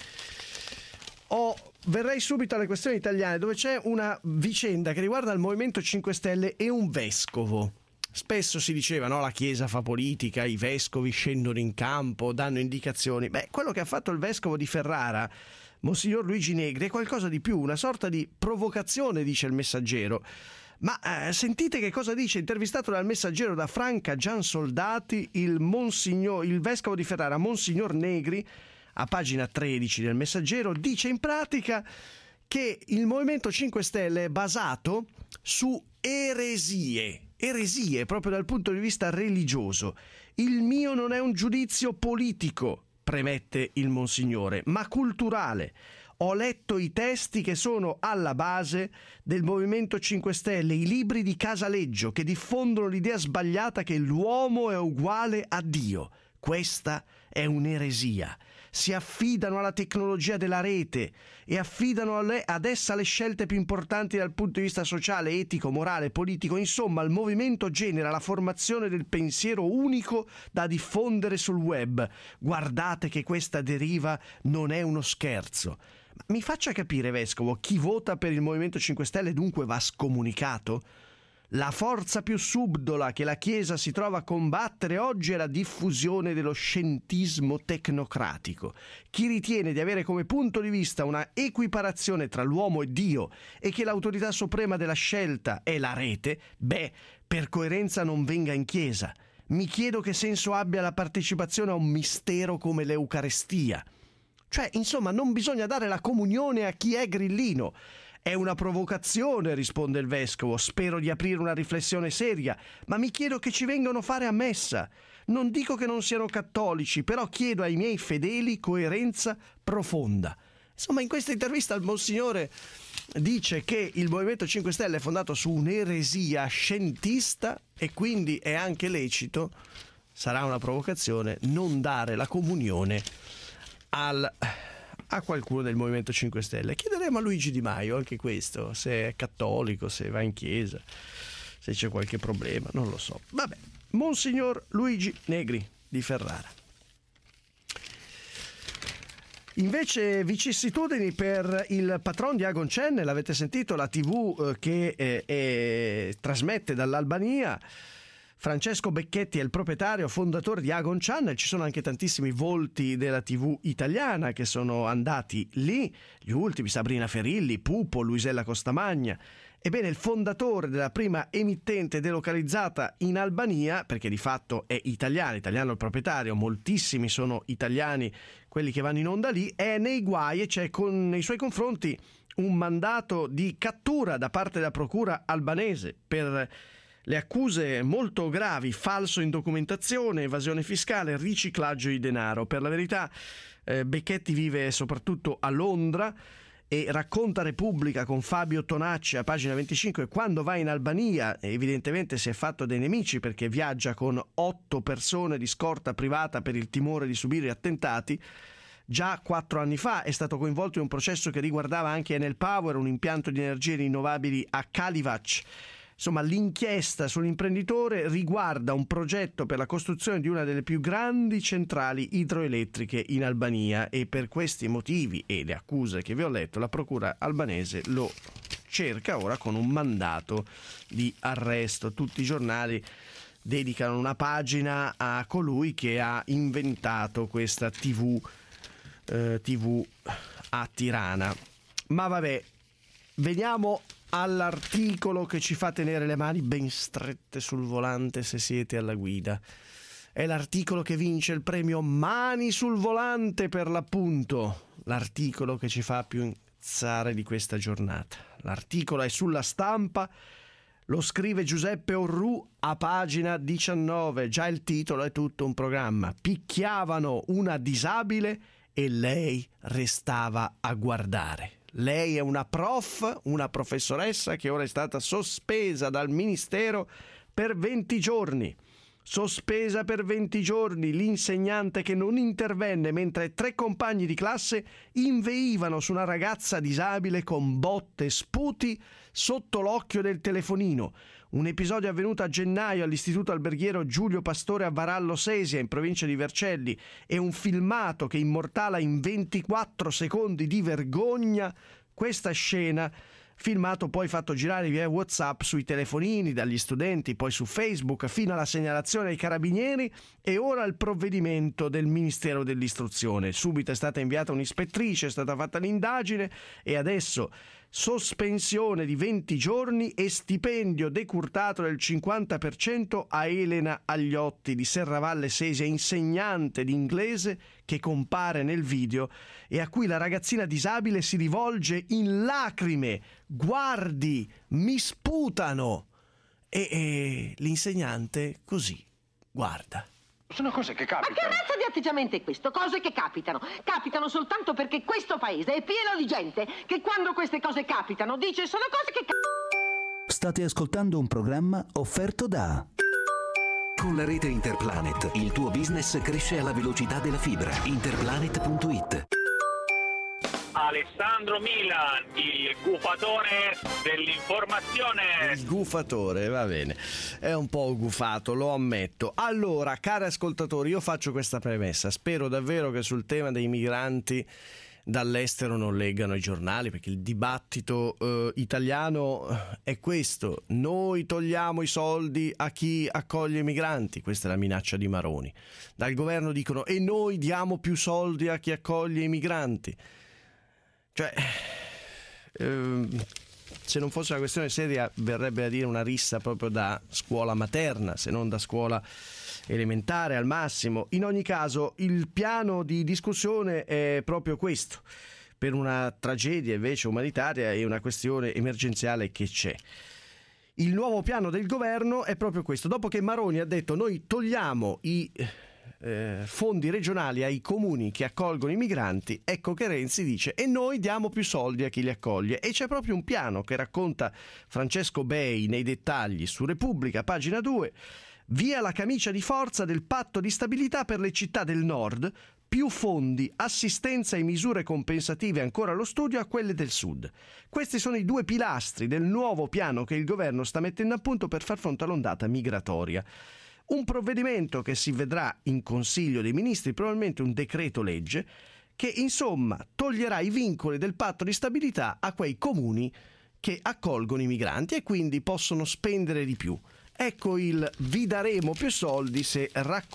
Verrei subito alle questioni italiane, dove c'è una vicenda che riguarda il Movimento 5 Stelle e un vescovo. Spesso si diceva, no, la Chiesa fa politica, i vescovi scendono in campo, danno indicazioni. Beh, quello che ha fatto il vescovo di Ferrara, Monsignor Luigi Negri, è qualcosa di più, una sorta di provocazione, dice il Messaggero. Ma sentite che cosa dice, intervistato dal Messaggero da Franca Giansoldati, il vescovo di Ferrara, Monsignor Negri, a pagina 13 del Messaggero, dice in pratica che il Movimento 5 Stelle è basato su eresie proprio dal punto di vista religioso. Il mio non è un giudizio politico, premette il Monsignore, ma culturale. Ho letto i testi che sono alla base del Movimento 5 Stelle, i libri di Casaleggio che diffondono l'idea sbagliata che l'uomo è uguale a Dio. Questa è un'eresia. Si affidano alla tecnologia della rete e affidano ad essa le scelte più importanti dal punto di vista sociale, etico, morale, politico. Insomma, il movimento genera la formazione del pensiero unico da diffondere sul web. Guardate che questa deriva non è uno scherzo. Mi faccia capire, Vescovo, chi vota per il Movimento 5 Stelle dunque va scomunicato? La forza più subdola che la Chiesa si trova a combattere oggi è la diffusione dello scientismo tecnocratico. Chi ritiene di avere come punto di vista una equiparazione tra l'uomo e Dio e che l'autorità suprema della scelta è la rete, per coerenza non venga in Chiesa. Mi chiedo che senso abbia la partecipazione a un mistero come l'Eucarestia. Cioè, insomma, non bisogna dare la comunione a chi è grillino. È una provocazione, risponde il vescovo. Spero di aprire una riflessione seria, ma mi chiedo che ci vengano a fare a messa. Non dico che non siano cattolici, però chiedo ai miei fedeli coerenza profonda. Insomma, in questa intervista il Monsignore dice che il Movimento 5 Stelle è fondato su un'eresia scientista e quindi è anche lecito, sarà una provocazione, non dare la comunione a qualcuno del Movimento 5 Stelle. Chiederemo a Luigi Di Maio anche questo, se è cattolico, se va in chiesa, se c'è qualche problema, non lo so. Vabbè, Monsignor Luigi Negri di Ferrara. Invece vicissitudini per il patron di Agon Channel, l'avete sentito, la TV che trasmette dall'Albania. Francesco Becchetti è il proprietario, fondatore di Agon Channel. Ci sono anche tantissimi volti della TV italiana che sono andati lì, gli ultimi Sabrina Ferilli, Pupo, Luisella Costamagna. Ebbene, il fondatore della prima emittente delocalizzata in Albania, perché di fatto è italiano il proprietario, moltissimi sono italiani quelli che vanno in onda lì, è nei guai e c'è nei suoi confronti un mandato di cattura da parte della procura albanese per le accuse molto gravi: falso in documentazione, evasione fiscale, riciclaggio di denaro. Per la verità Becchetti vive soprattutto a Londra e racconta a Repubblica con Fabio Tonacci a pagina 25 quando va in Albania evidentemente si è fatto dei nemici perché viaggia con 8 persone di scorta privata per il timore di subire attentati. Già 4 anni fa è stato coinvolto in un processo che riguardava anche Enel Power, un impianto di energie rinnovabili a Kalivac. Insomma, l'inchiesta sull'imprenditore riguarda un progetto per la costruzione di una delle più grandi centrali idroelettriche in Albania e per questi motivi e le accuse che vi ho letto la procura albanese lo cerca ora con un mandato di arresto. Tutti i giornali dedicano una pagina a colui che ha inventato questa TV a Tirana. Ma vabbè, veniamo all'articolo che ci fa tenere le mani ben strette sul volante se siete alla guida. È l'articolo che vince il premio Mani sul volante, per l'appunto, l'articolo che ci fa più incazzare di questa giornata. L'articolo è sulla Stampa, lo scrive Giuseppe Orrù a pagina 19, già il titolo è tutto un programma. Picchiavano una disabile e lei restava a guardare. Lei è una professoressa che ora è stata sospesa dal Ministero per 20 giorni. Sospesa per 20 giorni l'insegnante che non intervenne mentre 3 compagni di classe inveivano su una ragazza disabile con botte e sputi sotto l'occhio del telefonino. Un episodio avvenuto a gennaio all'istituto alberghiero Giulio Pastore a Varallo Sesia in provincia di Vercelli e un filmato che immortala in 24 secondi di vergogna questa scena, filmato poi fatto girare via WhatsApp sui telefonini dagli studenti, poi su Facebook, fino alla segnalazione ai carabinieri e ora il provvedimento del Ministero dell'Istruzione. Subito è stata inviata un'ispettrice, è stata fatta l'indagine e adesso sospensione di 20 giorni e stipendio decurtato del 50% a Elena Agliotti di Serravalle Sesia, insegnante di inglese che compare nel video e a cui la ragazzina disabile si rivolge in lacrime: guardi, mi sputano. E l'insegnante così guarda. Sono cose che capitano. Ma che razza di atteggiamento è questo? Cose che capitano. Capitano soltanto perché questo paese è pieno di gente che quando queste cose capitano dice sono cose che State ascoltando un programma offerto da Con la rete Interplanet il tuo business cresce alla velocità della fibra. Interplanet.it. Alessandro Milan, il gufatore dell'informazione. Il gufatore, va bene. È un po' gufato, lo ammetto. Allora, cari ascoltatori, io faccio questa premessa. Spero davvero che sul tema dei migranti dall'estero non leggano i giornali, perché il dibattito italiano è questo: noi togliamo i soldi a chi accoglie i migranti. Questa è la minaccia di Maroni. Dal governo dicono: e noi diamo più soldi a chi accoglie i migranti. Cioè, se non fosse una questione seria verrebbe a dire una rissa proprio da scuola materna, se non da scuola elementare al massimo. In ogni caso, il piano di discussione è proprio questo, per una tragedia invece umanitaria e una questione emergenziale che c'è. Il nuovo piano del governo è proprio questo. Dopo che Maroni ha detto: noi togliamo i fondi regionali ai comuni che accolgono i migranti, ecco che Renzi dice: e noi diamo più soldi a chi li accoglie. E c'è proprio un piano che racconta Francesco Bei nei dettagli su Repubblica, pagina 2. Via la camicia di forza del patto di stabilità per le città del nord, più fondi, assistenza e misure compensative ancora allo studio a quelle del sud. Questi sono i due pilastri del nuovo piano che il governo sta mettendo a punto per far fronte all'ondata migratoria. Un provvedimento che si vedrà in Consiglio dei Ministri, probabilmente un decreto legge, che insomma toglierà i vincoli del patto di stabilità a quei comuni che accolgono i migranti e quindi possono spendere di più. Ecco il vi daremo più soldi se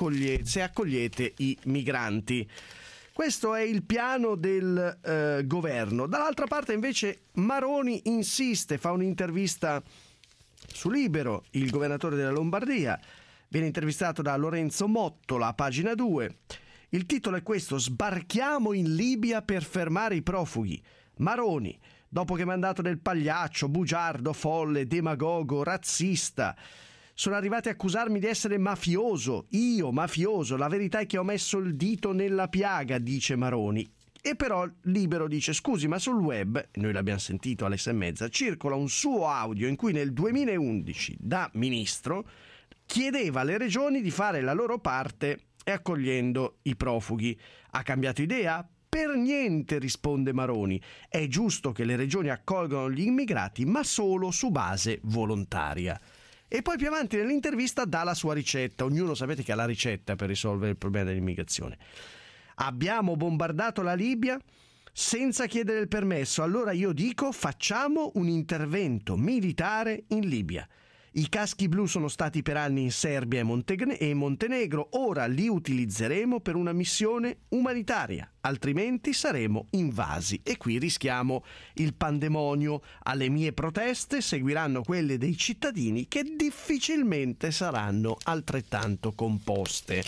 accogliete i migranti. Questo è il piano del governo. Dall'altra parte invece Maroni insiste, fa un'intervista su Libero, il governatore della Lombardia. Viene intervistato da Lorenzo Mottola, pagina 2. Il titolo è questo: sbarchiamo in Libia per fermare i profughi. Maroni, dopo che mandato del pagliaccio, bugiardo, folle, demagogo, razzista, sono arrivati a accusarmi di essere mafioso. Io, mafioso, la verità è che ho messo il dito nella piaga, dice Maroni. E però Libero dice: scusi, ma sul web, noi l'abbiamo sentito alle 6:30, circola un suo audio in cui nel 2011, da ministro, chiedeva alle regioni di fare la loro parte e accogliendo i profughi. Ha cambiato idea? Per niente, risponde Maroni. È giusto che le regioni accolgano gli immigrati, ma solo su base volontaria. E poi più avanti nell'intervista dà la sua ricetta. Ognuno sapete che ha la ricetta per risolvere il problema dell'immigrazione. Abbiamo bombardato la Libia senza chiedere il permesso. Allora io dico: facciamo un intervento militare in Libia. I caschi blu sono stati per anni in Serbia e Montenegro, ora li utilizzeremo per una missione umanitaria, altrimenti saremo invasi. E qui rischiamo il pandemonio. Alle mie proteste seguiranno quelle dei cittadini, che difficilmente saranno altrettanto composte.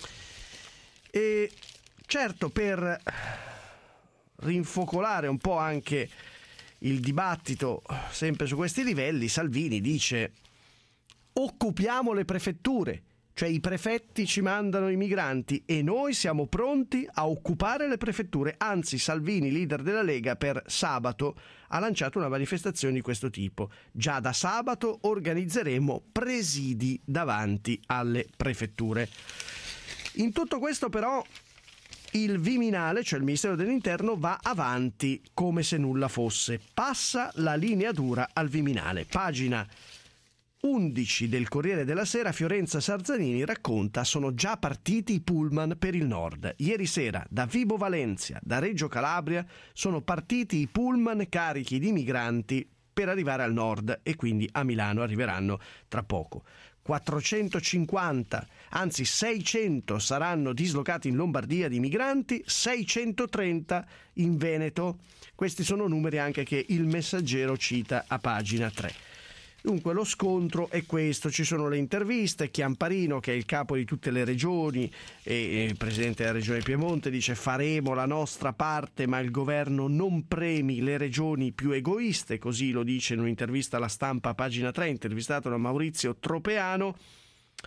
E certo, per rinfocolare un po' anche il dibattito sempre su questi livelli, Salvini dice: occupiamo le prefetture, cioè i prefetti ci mandano i migranti e noi siamo pronti a occupare le prefetture. Anzi, Salvini, leader della Lega, per sabato ha lanciato una manifestazione di questo tipo. Già da sabato organizzeremo presidi davanti alle prefetture. In tutto questo però il Viminale, cioè il Ministero dell'Interno, va avanti come se nulla fosse. Passa la linea dura al Viminale. Pagina 11 del Corriere della Sera, Fiorenza Sarzanini racconta: sono già partiti i pullman per il nord. Ieri sera da Vibo Valentia, da Reggio Calabria, sono partiti i pullman carichi di migranti per arrivare al nord e quindi a Milano arriveranno tra poco. 450, anzi 600 saranno dislocati in Lombardia di migranti, 630 in Veneto. Questi sono numeri anche che il Messaggero cita a pagina 3. Dunque lo scontro è questo, ci sono le interviste. Chiamparino, che è il capo di tutte le regioni e il presidente della regione Piemonte, dice: faremo la nostra parte ma il governo non premi le regioni più egoiste, così lo dice in un'intervista alla Stampa, pagina 3, intervistato da Maurizio Tropeano.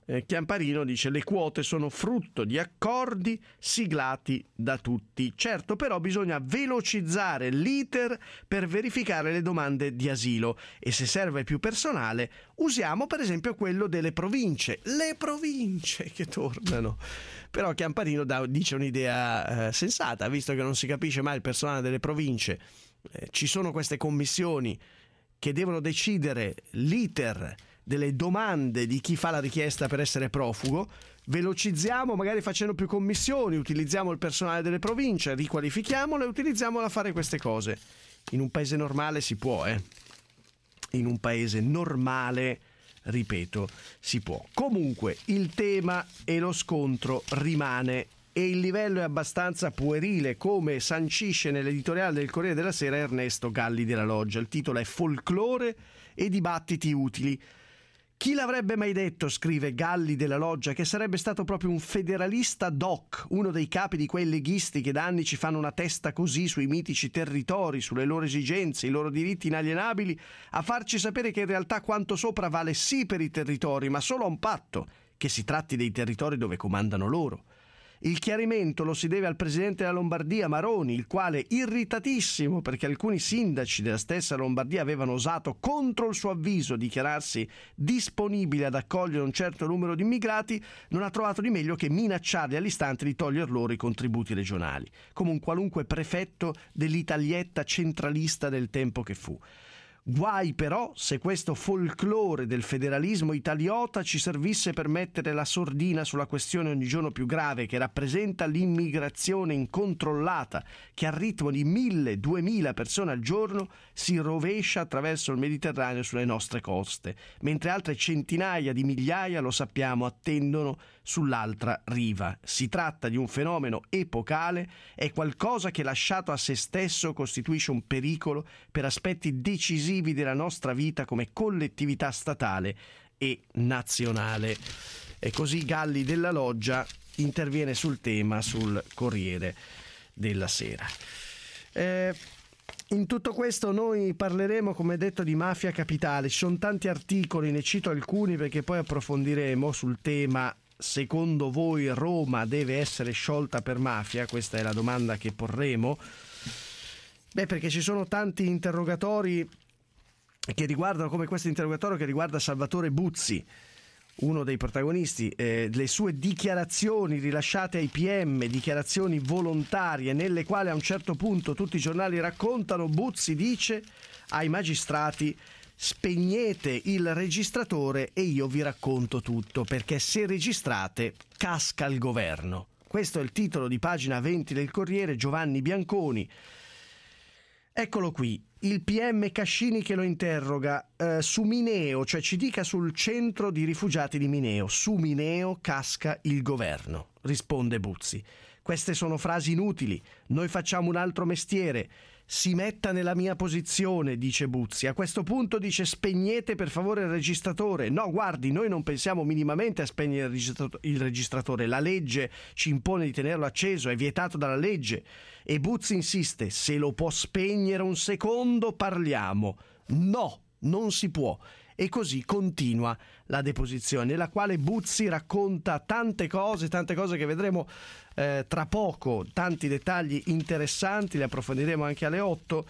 Chiamparino dice: le quote sono frutto di accordi siglati da tutti. Certo, però bisogna velocizzare l'iter per verificare le domande di asilo e se serve più personale usiamo per esempio quello delle province. Le province che tornano. Però Chiamparino dice un'idea sensata, visto che non si capisce mai il personale delle province. Ci sono queste commissioni che devono decidere l'iter delle domande di chi fa la richiesta per essere profugo. Velocizziamo magari facendo più commissioni, utilizziamo il personale delle province, riqualifichiamolo e utilizziamolo a fare queste cose. In un paese normale si può, in un paese normale, ripeto, si può. Comunque il tema e lo scontro rimane e il livello è abbastanza puerile, come sancisce nell'editoriale del Corriere della Sera Ernesto Galli della Loggia. Il titolo è Folklore e dibattiti utili. Chi l'avrebbe mai detto, scrive Galli della Loggia, che sarebbe stato proprio un federalista doc, uno dei capi di quei leghisti che da anni ci fanno una testa così sui mitici territori, sulle loro esigenze, i loro diritti inalienabili, a farci sapere che in realtà quanto sopra vale sì per i territori, ma solo a un patto, che si tratti dei territori dove comandano loro. Il chiarimento lo si deve al presidente della Lombardia, Maroni, il quale, irritatissimo perché alcuni sindaci della stessa Lombardia avevano osato, contro il suo avviso, dichiararsi disponibile ad accogliere un certo numero di immigrati, non ha trovato di meglio che minacciarli all'istante di toglier loro i contributi regionali, come un qualunque prefetto dell'Italietta centralista del tempo che fu. Guai però se questo folklore del federalismo italiota ci servisse per mettere la sordina sulla questione ogni giorno più grave che rappresenta l'immigrazione incontrollata che al ritmo di 1.000-2.000 persone al giorno si rovescia attraverso il Mediterraneo sulle nostre coste, mentre altre centinaia di migliaia, lo sappiamo, attendono sull'altra riva. Si tratta di un fenomeno epocale, è qualcosa che lasciato a se stesso costituisce un pericolo per aspetti decisivi della nostra vita come collettività statale e nazionale. E così Galli della Loggia interviene sul tema sul Corriere della Sera. In tutto questo noi parleremo, come detto, di mafia capitale. Ci sono tanti articoli, ne cito alcuni perché poi approfondiremo sul tema. Secondo voi Roma deve essere sciolta per mafia? Questa è la domanda che porremo. Perché ci sono tanti interrogatori che riguardano, come questo interrogatorio che riguarda Salvatore Buzzi, uno dei protagonisti, le sue dichiarazioni rilasciate ai PM, dichiarazioni volontarie nelle quali a un certo punto tutti i giornali raccontano, Buzzi dice ai magistrati: spegnete il registratore e io vi racconto tutto, perché se registrate casca il governo. Questo è il titolo di pagina 20 del Corriere, Giovanni Bianconi. Eccolo qui, il PM Cascini che lo interroga su Mineo, cioè ci dica sul centro di rifugiati di Mineo. Su Mineo casca il governo, risponde Buzzi. Queste sono frasi inutili, noi facciamo un altro mestiere. Si metta nella mia posizione, dice Buzzi. A questo punto dice: spegnete per favore il registratore. No, guardi, noi non pensiamo minimamente a spegnere il registratore. La legge ci impone di tenerlo acceso, è vietato dalla legge. E Buzzi insiste: se lo può spegnere un secondo parliamo. No, non si può. E così continua la deposizione, nella quale Buzzi racconta tante cose che vedremo tra poco, tanti dettagli interessanti, li approfondiremo anche alle 8,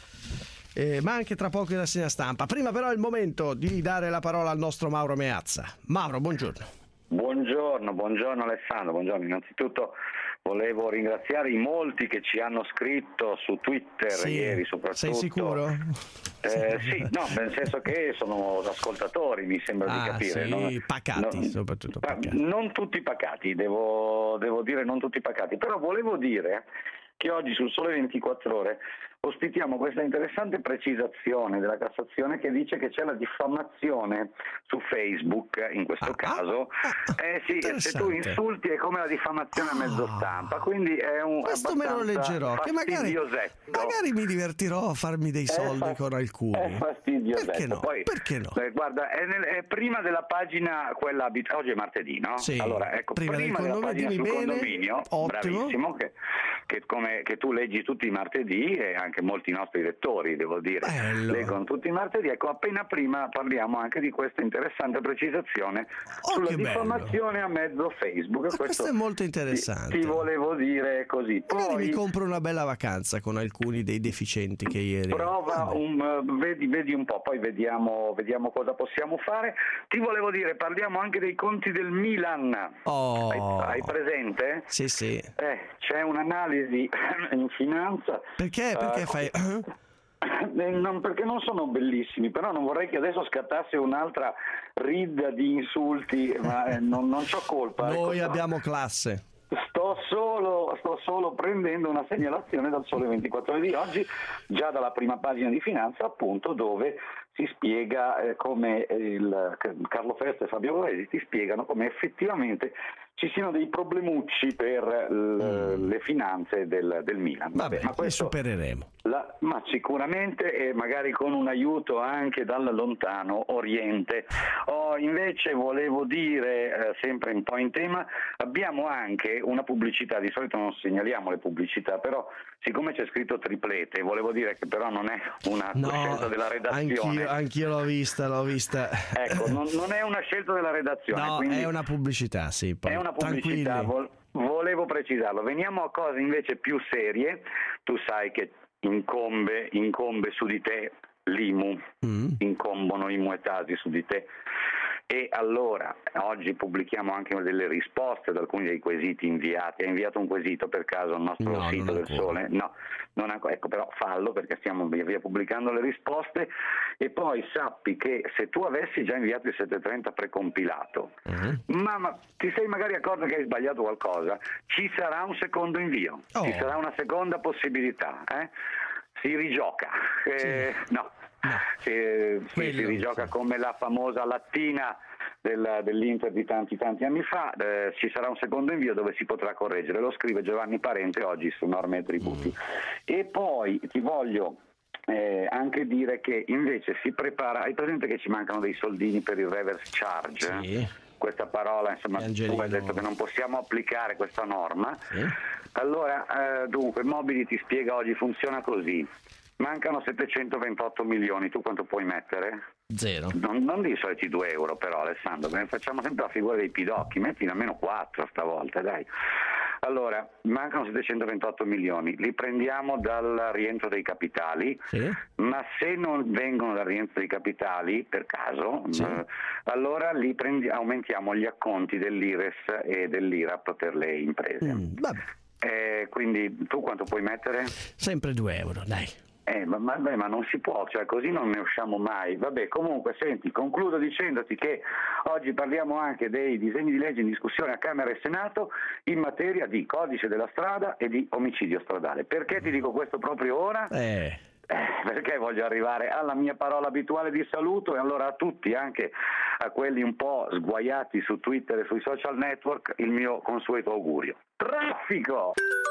ma anche tra poco in rassegna stampa. Prima però è il momento di dare la parola al nostro Mauro Meazza. Mauro, buongiorno. Buongiorno Alessandro, buongiorno. Innanzitutto volevo ringraziare i molti che ci hanno scritto su Twitter ieri soprattutto. Sei sicuro? Sì, no, nel senso che sono ascoltatori, mi sembra di capire. Sì, pacati, soprattutto pacati. Non tutti pacati, devo dire non tutti pacati, però volevo dire che oggi sul Sole 24 Ore ospitiamo questa interessante precisazione della Cassazione che dice che c'è la diffamazione su Facebook, in questo caso. Sì, se tu insulti è come la diffamazione a mezzo stampa, quindi è un questo me lo leggerò, che magari mi divertirò a farmi dei soldi con alcuni. È fastidiosetto. Perché no? Poi, perché no? Guarda, è prima della pagina quella oggi è martedì, no? Sì. Allora, ecco, prima della pagina sul condominio, bravissimo, che tu leggi tutti i martedì e anche anche molti nostri lettori, devo dire, leggono tutti i martedì. Ecco, appena prima parliamo anche di questa interessante precisazione sulla diffamazione a mezzo Facebook. Questo è molto interessante. Ti volevo dire così. Poi mi compro una bella vacanza con alcuni dei deficienti che ieri. Prova vedi un po', poi vediamo cosa possiamo fare. Ti volevo dire, parliamo anche dei conti del Milan. Hai presente? Sì. C'è un'analisi in finanza. Perché fai? Perché non sono bellissimi, però non vorrei che adesso scattasse un'altra ridda di insulti, ma non c'ho colpa. Noi abbiamo classe. Sto solo prendendo una segnalazione dal Sole 24 Ore di oggi, già dalla prima pagina di finanza, appunto, dove si spiega come Carlo Festa e Fabio Borresi ti spiegano come effettivamente ci siano dei problemucci per le finanze del Milan. Vabbè, ma questo supereremo. Ma sicuramente, e magari con un aiuto anche dal lontano Oriente. Invece volevo dire, sempre un po' in tema, abbiamo anche una pubblicità, di solito non segnaliamo le pubblicità, però siccome c'è scritto triplete, volevo dire che però non è una scelta della redazione. Anch'io l'ho vista. Ecco, non è una scelta della redazione. No, è una pubblicità, sì. Poi. È una pubblicità, volevo precisarlo. Veniamo a cose invece più serie. Tu sai che incombe su di te l'IMU, incombono i muetati su di te. E allora oggi pubblichiamo anche delle risposte ad alcuni dei quesiti inviati. Hai inviato un quesito per caso al nostro sito del Sole? No, non ancora. Ecco, però fallo, perché stiamo via pubblicando le risposte. E poi sappi che se tu avessi già inviato il 730 precompilato, ma ti sei magari accorto che hai sbagliato qualcosa, ci sarà un secondo invio, ci sarà una seconda possibilità, si rigioca. Si rigioca come la famosa lattina dell'Inter di tanti anni fa. Ci sarà un secondo invio dove si potrà correggere. Lo scrive Giovanni Parente oggi su Norme e Tributi. E poi ti voglio anche dire che invece si prepara. Hai presente che ci mancano dei soldini per il reverse charge? Sì. Questa parola, insomma, tu hai detto che non possiamo applicare questa norma. Sì. Allora, dunque, Mobili ti spiega oggi, funziona così. Mancano 728 milioni, tu quanto puoi mettere? Zero. Non di soliti 2 euro però, Alessandro, perché facciamo sempre la figura dei pidocchi, mettine almeno 4 stavolta, dai. Allora, mancano 728 milioni, li prendiamo dal rientro dei capitali, ma se non vengono dal rientro dei capitali, per caso, allora aumentiamo gli acconti dell'IRES e dell'IRAP per le imprese. Quindi tu quanto puoi mettere? Sempre 2 euro, dai. Ma non si può, cioè così non ne usciamo mai. Vabbè, comunque, senti, concludo dicendoti che oggi parliamo anche dei disegni di legge in discussione a Camera e Senato in materia di codice della strada e di omicidio stradale. Perché ti dico questo proprio ora? Perché voglio arrivare alla mia parola abituale di saluto, e allora a tutti, anche a quelli un po' sguaiati su Twitter e sui social network, il mio consueto augurio. Traffico!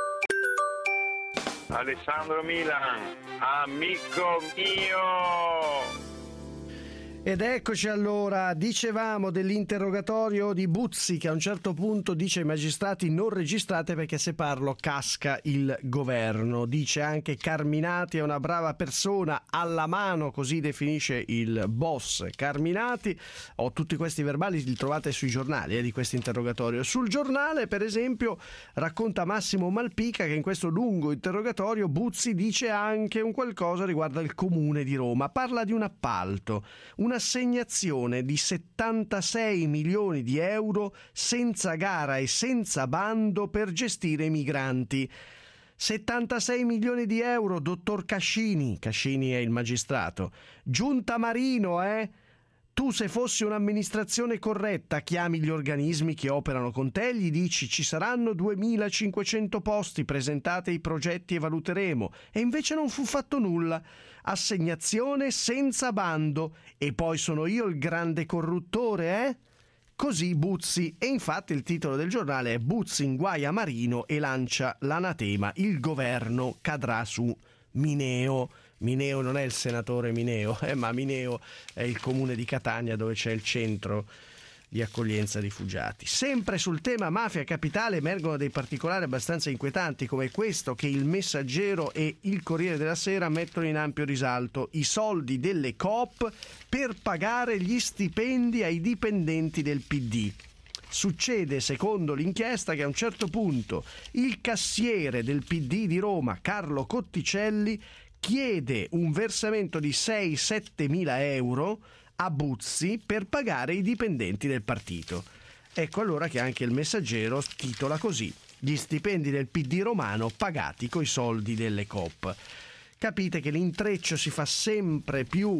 Alessandro Milan, amico mio! Ed eccoci allora, dicevamo dell'interrogatorio di Buzzi che a un certo punto dice ai magistrati non registrate perché se parlo casca il governo. Dice anche Carminati è una brava persona, alla mano, così definisce il boss Carminati. Tutti questi verbali li trovate sui giornali di questo interrogatorio. Sul Giornale, per esempio, racconta Massimo Malpica che in questo lungo interrogatorio Buzzi dice anche un qualcosa riguardo il Comune di Roma. Parla di un appalto, un'assegnazione di 76 milioni di euro senza gara e senza bando per gestire i migranti. 76 milioni di euro, dottor Cascini è il magistrato. Giunta Marino, Tu se fossi un'amministrazione corretta chiami gli organismi che operano con te, gli dici ci saranno 2.500 posti, presentate i progetti e valuteremo, e invece non fu fatto nulla. Assegnazione senza bando, e poi sono io il grande corruttore, Così Buzzi, e infatti il titolo del giornale è Buzzi inguaia Marino e lancia l'anatema, il governo cadrà su Mineo. Mineo non è il senatore Mineo, ma Mineo è il comune di Catania dove c'è il centro di accoglienza rifugiati. Sempre sul tema mafia capitale emergono dei particolari abbastanza inquietanti, come questo che il Messaggero e il Corriere della Sera mettono in ampio risalto: i soldi delle Coop per pagare gli stipendi ai dipendenti del PD. Succede, secondo l'inchiesta, che a un certo punto il cassiere del PD di Roma, Carlo Cotticelli, chiede un versamento di 6-7 mila euro a Buzzi per pagare i dipendenti del partito. Ecco allora che anche il Messaggero titola così: gli stipendi del PD romano pagati coi soldi delle Coop. Capite che l'intreccio si fa sempre più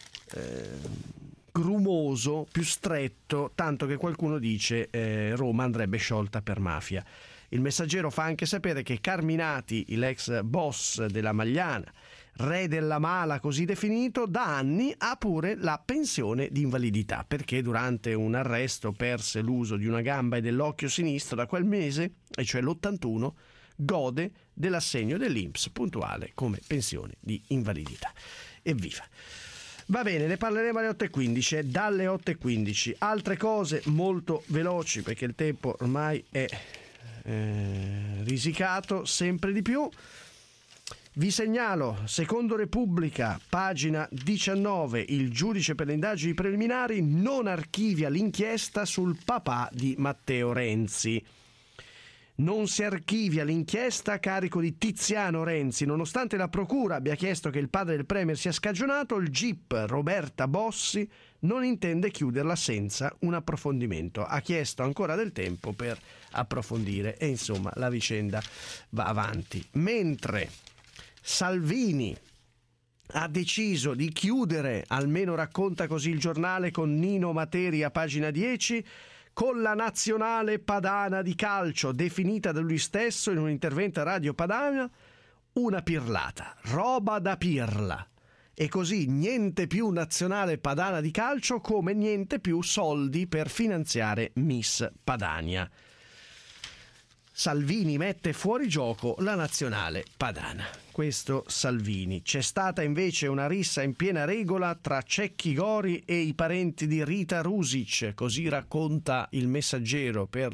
grumoso, più stretto, tanto che qualcuno dice Roma andrebbe sciolta per mafia. Il Messaggero fa anche sapere che Carminati, l'ex boss della Magliana, re della mala così definito, da anni ha pure la pensione di invalidità, perché durante un arresto perse l'uso di una gamba e dell'occhio sinistro. Da quel mese, e cioè l'81, gode dell'assegno dell'INPS puntuale come pensione di invalidità. Evviva! Va bene, ne parleremo alle 8.15, dalle 8.15. Altre cose molto veloci, perché il tempo ormai è risicato sempre di più. Vi segnalo, secondo Repubblica, pagina 19, il giudice per le indagini preliminari non archivia l'inchiesta sul papà di Matteo Renzi. Non si archivia l'inchiesta a carico di Tiziano Renzi. Nonostante la procura abbia chiesto che il padre del premier sia scagionato, il GIP Roberta Bossi non intende chiuderla senza un approfondimento. Ha chiesto ancora del tempo per approfondire e insomma la vicenda va avanti. Mentre Salvini ha deciso di chiudere, almeno racconta così il giornale con Nino Materi a pagina 10, con la nazionale padana di calcio, definita da lui stesso in un intervento a Radio Padana una pirlata, roba da pirla. E così niente più nazionale padana di calcio, come niente più soldi per finanziare Miss Padania. Salvini mette fuori gioco la nazionale padana. Questo Salvini. C'è stata invece una rissa in piena regola tra Cecchi Gori e i parenti di Rita Rusic, così racconta il Messaggero per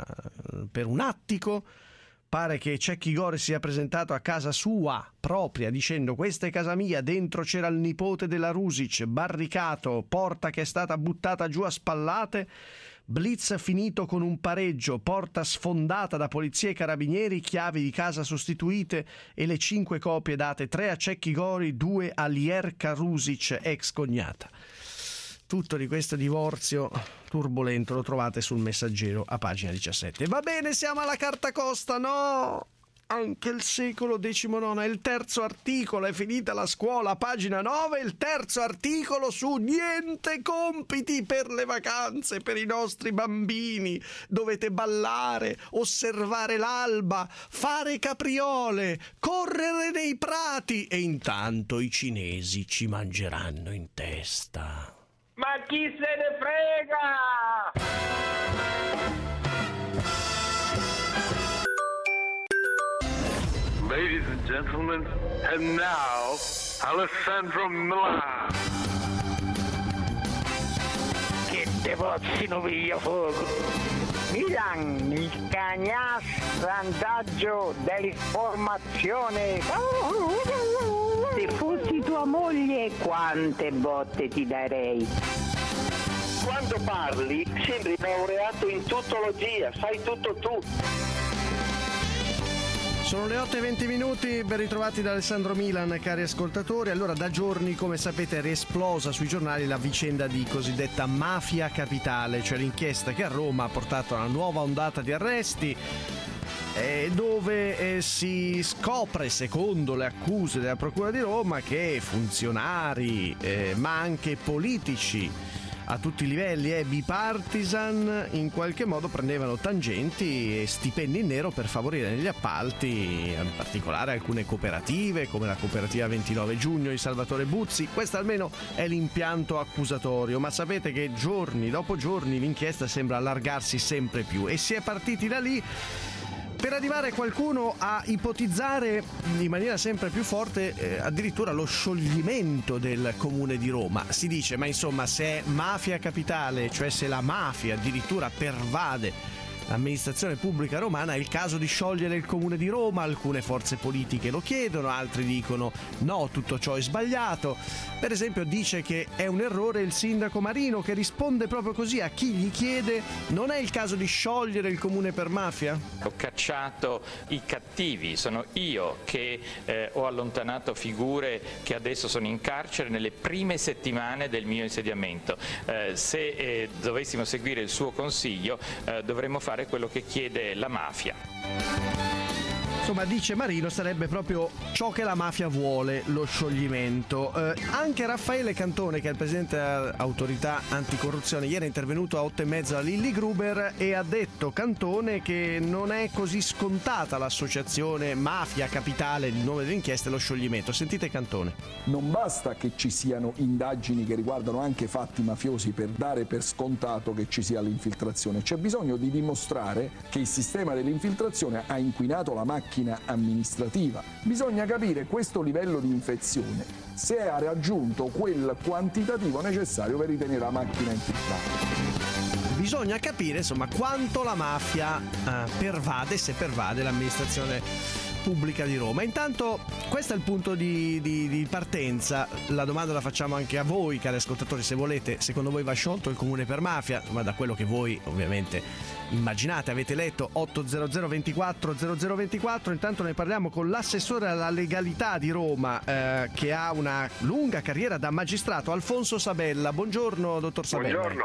un attico. Pare che Cecchi Gori sia presentato a casa sua propria dicendo: questa è casa mia, dentro c'era il nipote della Rusic, barricato, porta che è stata buttata giù a spallate. Blitz finito con un pareggio, porta sfondata da polizia e carabinieri, chiavi di casa sostituite e le 5 copie date, 3 a Cecchi Gori, 2 a Lierka Rusic, ex cognata. Tutto di questo divorzio turbolento lo trovate sul Messaggero a pagina 17. Va bene, siamo alla carta costa, no? Anche il secolo XIX è il terzo articolo, è finita la scuola, pagina 9, il terzo articolo su niente compiti per le vacanze per i nostri bambini. Dovete ballare, osservare l'alba, fare capriole, correre nei prati e intanto i cinesi ci mangeranno in testa. Ma chi se ne frega? Ladies and gentlemen, and now, Alessandro Milan. Che te possino via fuoco. Milan, il cagnastantaggio dell'informazione. Se fossi tua moglie, quante botte ti darei. Quando parli sembri laureato in tuttologia, fai tutto tu. Sono le 8:20, ben ritrovati da Alessandro Milan, cari ascoltatori. Allora, da giorni, come sapete, è riesplosa sui giornali la vicenda di cosiddetta mafia capitale, cioè l'inchiesta che a Roma ha portato a una nuova ondata di arresti, dove si scopre, secondo le accuse della Procura di Roma, che funzionari, ma anche politici a tutti i livelli, bipartisan, in qualche modo prendevano tangenti e stipendi in nero per favorire negli appalti, in particolare alcune cooperative, come la cooperativa 29 giugno di Salvatore Buzzi. Questo almeno è l'impianto accusatorio, ma sapete che giorni dopo giorni l'inchiesta sembra allargarsi sempre più e si è partiti da lì per arrivare qualcuno a ipotizzare in maniera sempre più forte addirittura lo scioglimento del Comune di Roma. Si dice, ma insomma, se è mafia capitale, cioè se la mafia addirittura pervade l'amministrazione pubblica romana, è il caso di sciogliere il Comune di Roma. Alcune forze politiche lo chiedono, altri dicono no, tutto ciò è sbagliato. Per esempio dice che è un errore il sindaco Marino, che risponde proprio così a chi gli chiede: non è il caso di sciogliere il Comune per mafia? Ho cacciato i cattivi, sono io che ho allontanato figure che adesso sono in carcere nelle prime settimane del mio insediamento. Se dovessimo seguire il suo consiglio dovremmo fare quello che chiede la mafia. Insomma, dice Marino, sarebbe proprio ciò che la mafia vuole, lo scioglimento. Anche Raffaele Cantone, che è il presidente dell'autorità anticorruzione, ieri è intervenuto a 8:30 a Lilli Gruber e ha detto, Cantone, che non è così scontata l'associazione mafia capitale, il nome dell'inchiesta è lo scioglimento. Sentite Cantone. Non basta che ci siano indagini che riguardano anche fatti mafiosi per dare per scontato che ci sia l'infiltrazione. C'è bisogno di dimostrare che il sistema dell'infiltrazione ha inquinato la macchina amministrativa. Bisogna capire questo livello di infezione, se ha raggiunto quel quantitativo necessario per ritenere la macchina infiltrata. Bisogna capire, insomma, quanto la mafia pervade, se pervade l'amministrazione pubblica di Roma. Intanto questo è il punto di partenza. La domanda la facciamo anche a voi, cari ascoltatori, se volete: secondo voi va sciolto il Comune per mafia? Ma da quello che voi ovviamente immaginate, avete letto, 800 24 0024. Intanto ne parliamo con l'assessore alla legalità di Roma, che ha una lunga carriera da magistrato, Alfonso Sabella. Buongiorno, dottor Sabella. Buongiorno.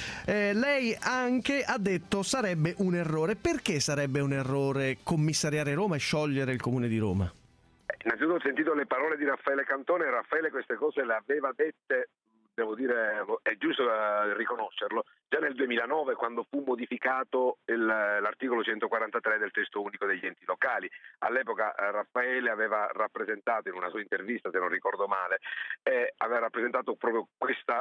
Lei anche ha detto sarebbe un errore. Perché sarebbe un errore commissariare Roma e sciogliere il Comune di Roma? Innanzitutto ho sentito le parole di Raffaele Cantone. Raffaele queste cose le aveva dette, devo dire, è giusto riconoscerlo, già nel 2009, quando fu modificato l'articolo 143 del testo unico degli enti locali. All'epoca Raffaele aveva rappresentato, in una sua intervista, se non ricordo male, aveva rappresentato proprio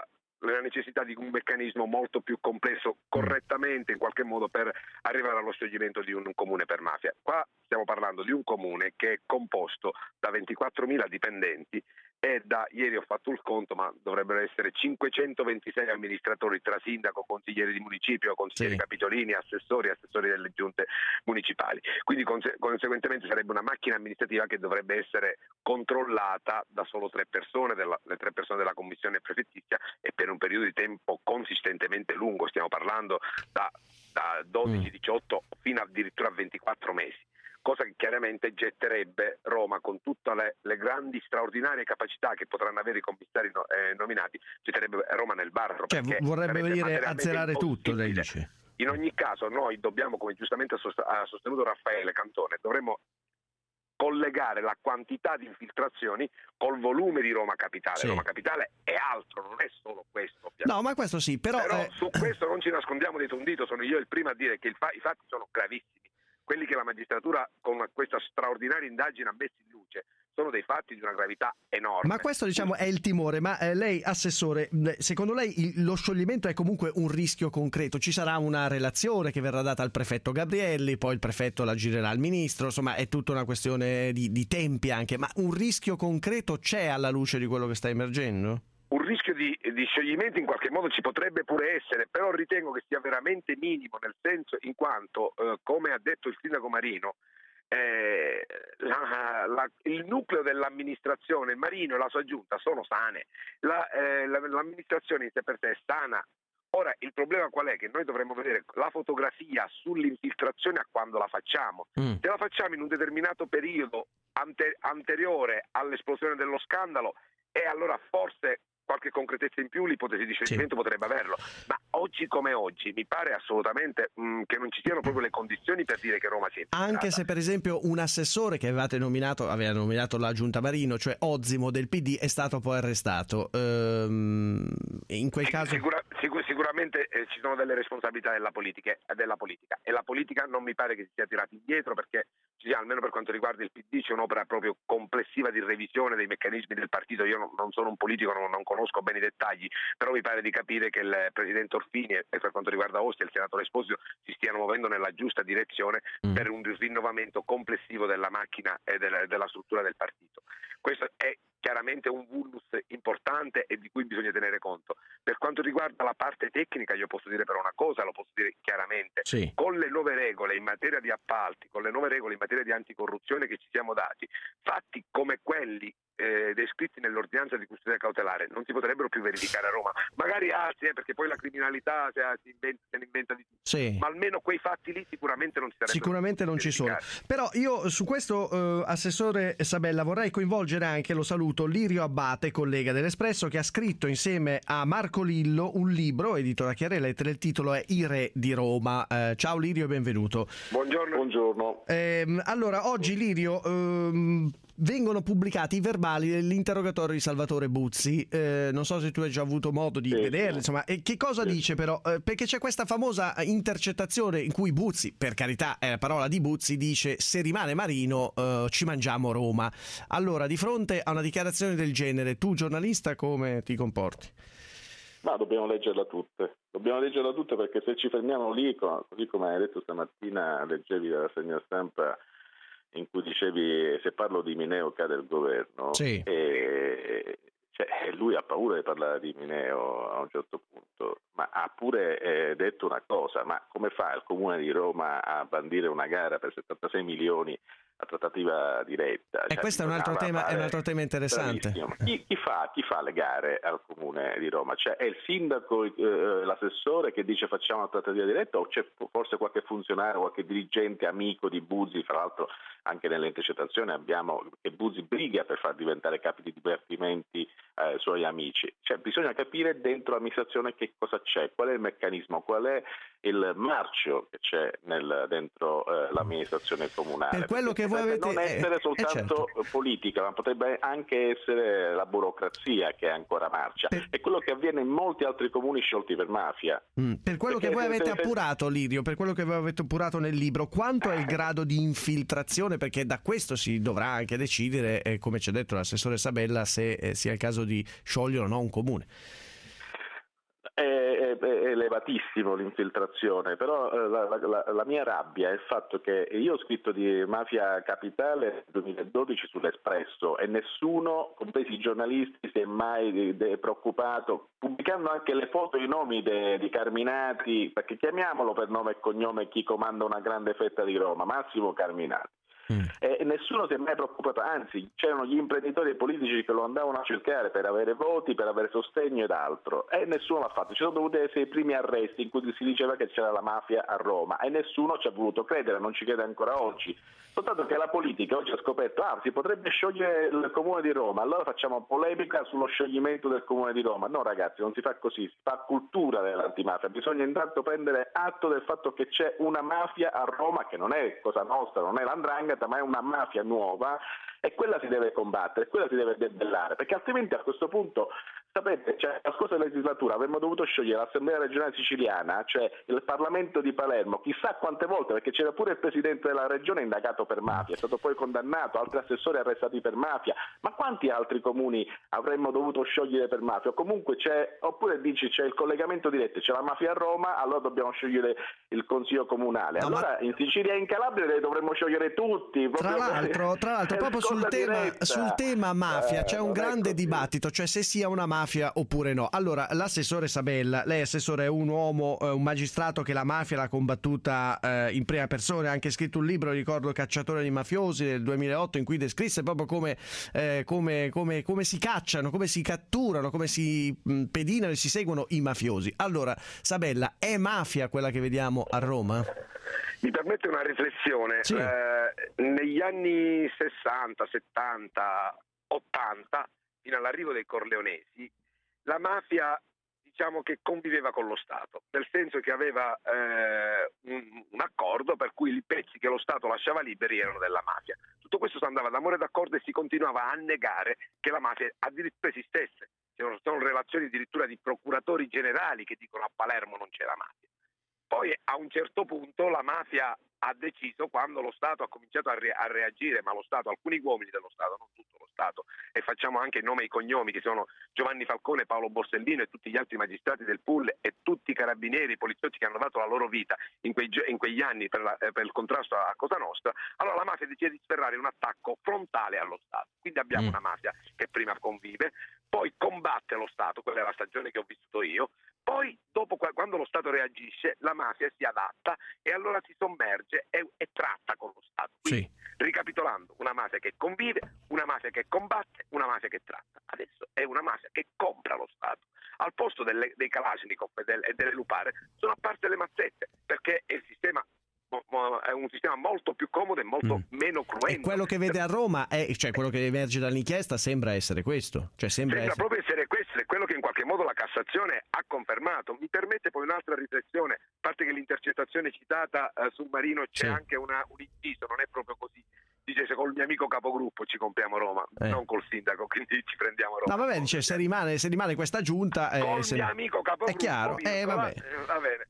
la necessità di un meccanismo molto più complesso, correttamente in qualche modo, per arrivare allo scioglimento di un comune per mafia. Qua stiamo parlando di un comune che è composto da 24.000 dipendenti e ieri ho fatto il conto, ma dovrebbero essere 526 amministratori tra sindaco, consiglieri di municipio, consiglieri capitolini, assessori delle giunte municipali. Quindi conseguentemente sarebbe una macchina amministrativa che dovrebbe essere controllata da solo 3 persone, le 3 persone della commissione prefettizia, e per un periodo di tempo consistentemente lungo. Stiamo parlando da 12, 18 fino addirittura a 24 mesi. Cosa che chiaramente getterebbe Roma, con tutte le grandi straordinarie capacità che potranno avere i commissari nominati, getterebbe Roma nel baratro. Cioè vorrebbe venire a azzerare tutto, lei dice. In ogni caso noi dobbiamo, come giustamente ha sostenuto Raffaele Cantone, dovremmo collegare la quantità di infiltrazioni col volume di Roma Capitale. Roma Capitale è altro, non è solo questo. Ovviamente. No, ma questo sì, però su questo non ci nascondiamo dietro un dito. Sono io il primo a dire che i fatti sono gravissimi. Quelli che la magistratura con questa straordinaria indagine ha messo in luce sono dei fatti di una gravità enorme. Ma questo, diciamo, è il timore. Ma lei, assessore, secondo lei lo scioglimento è comunque un rischio concreto? Ci sarà una relazione che verrà data al prefetto Gabrielli, poi il prefetto la girerà al ministro, insomma è tutta una questione di tempi anche, ma un rischio concreto c'è alla luce di quello che sta emergendo? Un rischio di scioglimento in qualche modo ci potrebbe pure essere, però ritengo che sia veramente minimo, nel senso, in quanto, come ha detto il sindaco Marino, il nucleo dell'amministrazione, Marino e la sua giunta, sono sane. L'amministrazione in sé per sé è sana. Ora, il problema qual è? Che noi dovremmo vedere la fotografia sull'infiltrazione a quando la facciamo. Se la facciamo in un determinato periodo anteriore all'esplosione dello scandalo, e allora forse qualche concretezza in più l'ipotesi di scioglimento potrebbe averlo, ma oggi come oggi mi pare assolutamente che non ci siano proprio le condizioni per dire che Roma sia infiltrata. Anche se per esempio un assessore che aveva nominato la giunta Marino, cioè Ozzimo del PD, è stato poi arrestato. In quel caso sicuramente ci sono delle responsabilità della politica e la politica non mi pare che si sia tirata indietro, perché ci sia, almeno per quanto riguarda il PD, c'è un'opera proprio complessiva di revisione dei meccanismi del partito. Io non sono un politico, non conosco bene i dettagli, però mi pare di capire che il presidente Orfini e per quanto riguarda Ostia e il senatore Esposito si stiano muovendo nella giusta direzione per un rinnovamento complessivo della macchina e della struttura del partito. Questo è chiaramente un vulnus importante e di cui bisogna tenere conto. Per quanto riguarda la parte tecnica, io posso dire però una cosa, lo posso dire chiaramente, sì. Con le nuove regole in materia di appalti, con le nuove regole in materia di anticorruzione che ci siamo dati, fatti come quelli descritti nell'ordinanza di custodia cautelare non si potrebbero più verificare a Roma, magari altri, perché poi la criminalità se ne inventa di tutto, sì. Ma almeno quei fatti lì sicuramente non ci sarebbero. Sicuramente non ci sono. Però io su questo, Assessore Sabella, vorrei coinvolgere anche, lo saluto, Lirio Abbate, collega dell'Espresso, che ha scritto insieme a Marco Lillo un libro edito da Chiare Lettere. Il titolo è I Re di Roma. Ciao Lirio e benvenuto. Buongiorno. Allora, oggi Lirio, vengono pubblicati i verbali dell'interrogatorio di Salvatore Buzzi. Non so se tu hai già avuto modo di vederli, insomma. E che cosa dice però? Perché c'è questa famosa intercettazione in cui Buzzi, per carità è la parola di Buzzi, dice: se rimane Marino ci mangiamo Roma. Allora, di fronte a una dichiarazione del genere, tu giornalista come ti comporti? Ma dobbiamo leggerla tutte perché se ci fermiamo lì, così come hai detto stamattina, leggevi la rassegna stampa in cui dicevi se parlo di Mineo cade il governo, sì. Lui ha paura di parlare di Mineo a un certo punto, ma ha pure detto una cosa: ma come fa il Comune di Roma a bandire una gara per 76 milioni a trattativa diretta? E questo è un altro tema interessante. Chi fa le gare al Comune di Roma? Cioè è il sindaco, l'assessore che dice facciamo una trattativa diretta, o c'è forse qualche funzionario, qualche dirigente amico di Buzzi? Fra l'altro anche nelle intercettazioni abbiamo che Buzzi briga per far diventare capi di dipartimenti suoi amici. Cioè bisogna capire dentro l'amministrazione che cosa c'è, qual è il meccanismo, qual è il marcio che c'è dentro l'amministrazione comunale. Per quello che voi avete, non essere soltanto certo. politica, ma potrebbe anche essere la burocrazia che è ancora marcia. È quello che avviene in molti altri comuni sciolti per mafia. Per quello che voi avete appurato, Lirio, per quello che voi avete appurato nel libro, quanto è il grado di infiltrazione? Perché da questo si dovrà anche decidere, come ci ha detto l'assessore Sabella, se sia il caso di sciogliere o no un comune. È elevatissimo l'infiltrazione, però la mia rabbia è il fatto che io ho scritto di Mafia Capitale nel 2012 sull'Espresso e nessuno, compresi i giornalisti, si è mai preoccupato, pubblicando anche le foto e i nomi di Carminati, perché chiamiamolo per nome e cognome chi comanda una grande fetta di Roma, Massimo Carminati. E nessuno si è mai preoccupato, anzi c'erano gli imprenditori e politici che lo andavano a cercare per avere voti, per avere sostegno ed altro, e nessuno l'ha fatto. Ci sono dovuti essere i primi arresti in cui si diceva che c'era la mafia a Roma e nessuno ci ha voluto credere, non ci crede ancora oggi. Soltanto che la politica oggi ha scoperto si potrebbe sciogliere il Comune di Roma, allora facciamo polemica sullo scioglimento del Comune di Roma. No ragazzi, non si fa così, si fa cultura dell'antimafia, bisogna intanto prendere atto del fatto che c'è una mafia a Roma che non è Cosa Nostra, non è l''ndrangheta, ma è una mafia nuova e quella si deve combattere, quella si deve debellare, perché altrimenti a questo punto, sapete, la scorsa legislatura avremmo dovuto sciogliere l'Assemblea regionale siciliana, cioè il Parlamento di Palermo, chissà quante volte, perché c'era pure il presidente della regione indagato per mafia, è stato poi condannato, altri assessori arrestati per mafia, ma quanti altri comuni avremmo dovuto sciogliere per mafia? Comunque oppure dici c'è il collegamento diretto, c'è la mafia a Roma, allora dobbiamo sciogliere il Consiglio Comunale, allora in Sicilia e in Calabria le dovremmo sciogliere tutti. Tra l'altro proprio sul tema mafia c'è un grande dibattito, cioè se sia una mafia oppure no. Allora, l'assessore Sabella, lei assessore è un uomo, un magistrato che la mafia l'ha combattuta in prima persona, ha anche scritto un libro, ricordo, Cacciatore di mafiosi del 2008, in cui descrisse proprio come si cacciano, come si catturano, come si pedinano e si seguono i mafiosi. Allora, Sabella, è mafia quella che vediamo a Roma? Mi permette una riflessione. Sì. Negli anni 60, 70, 80, fino all'arrivo dei Corleonesi, la mafia diciamo che conviveva con lo Stato, nel senso che aveva un accordo per cui i pezzi che lo lo Stato lasciava liberi erano della mafia. Tutto questo si andava d'amore d'accordo e si continuava a negare che la mafia addirittura esistesse. Sono relazioni addirittura di procuratori generali che dicono a Palermo non c'era mafia. Poi a un certo punto la mafia ha deciso, quando lo Stato ha cominciato a reagire, ma lo Stato, alcuni uomini dello Stato, non tutto lo Stato, e facciamo anche i nomi e i cognomi, che sono Giovanni Falcone, Paolo Borsellino e tutti gli altri magistrati del pool e tutti i carabinieri, i poliziotti che hanno dato la loro vita in quegli anni per il contrasto a Cosa Nostra, allora la mafia decide di sferrare un attacco frontale allo Stato. Quindi abbiamo una mafia che prima convive, poi combatte lo Stato, quella è la stagione che ho vissuto io, poi dopo, quando lo Stato reagisce, la mafia si adatta e allora si sommerge e tratta con lo Stato. Quindi, ricapitolando, una mafia che convive, una mafia che combatte, una mafia che tratta. Adesso è una mafia che compra lo Stato. Al posto dei Kalashnikov e delle lupare sono apparse le mazzette, perché il sistema è un sistema molto più comodo e molto meno cruento. E quello che vede a Roma, quello che emerge dall'inchiesta sembra essere questo. Sembra proprio essere questo, è quello che in qualche modo la Cassazione ha confermato. Mi permette poi un'altra riflessione, a parte che l'intercettazione citata sul Marino c'è anche un inciso, non è proprio così. Dice, se col mio amico capogruppo ci compriamo Roma, non col sindaco, quindi ci prendiamo Roma. No, vabbè, dice, se rimane questa giunta... Col mio amico capogruppo... È chiaro, va bene.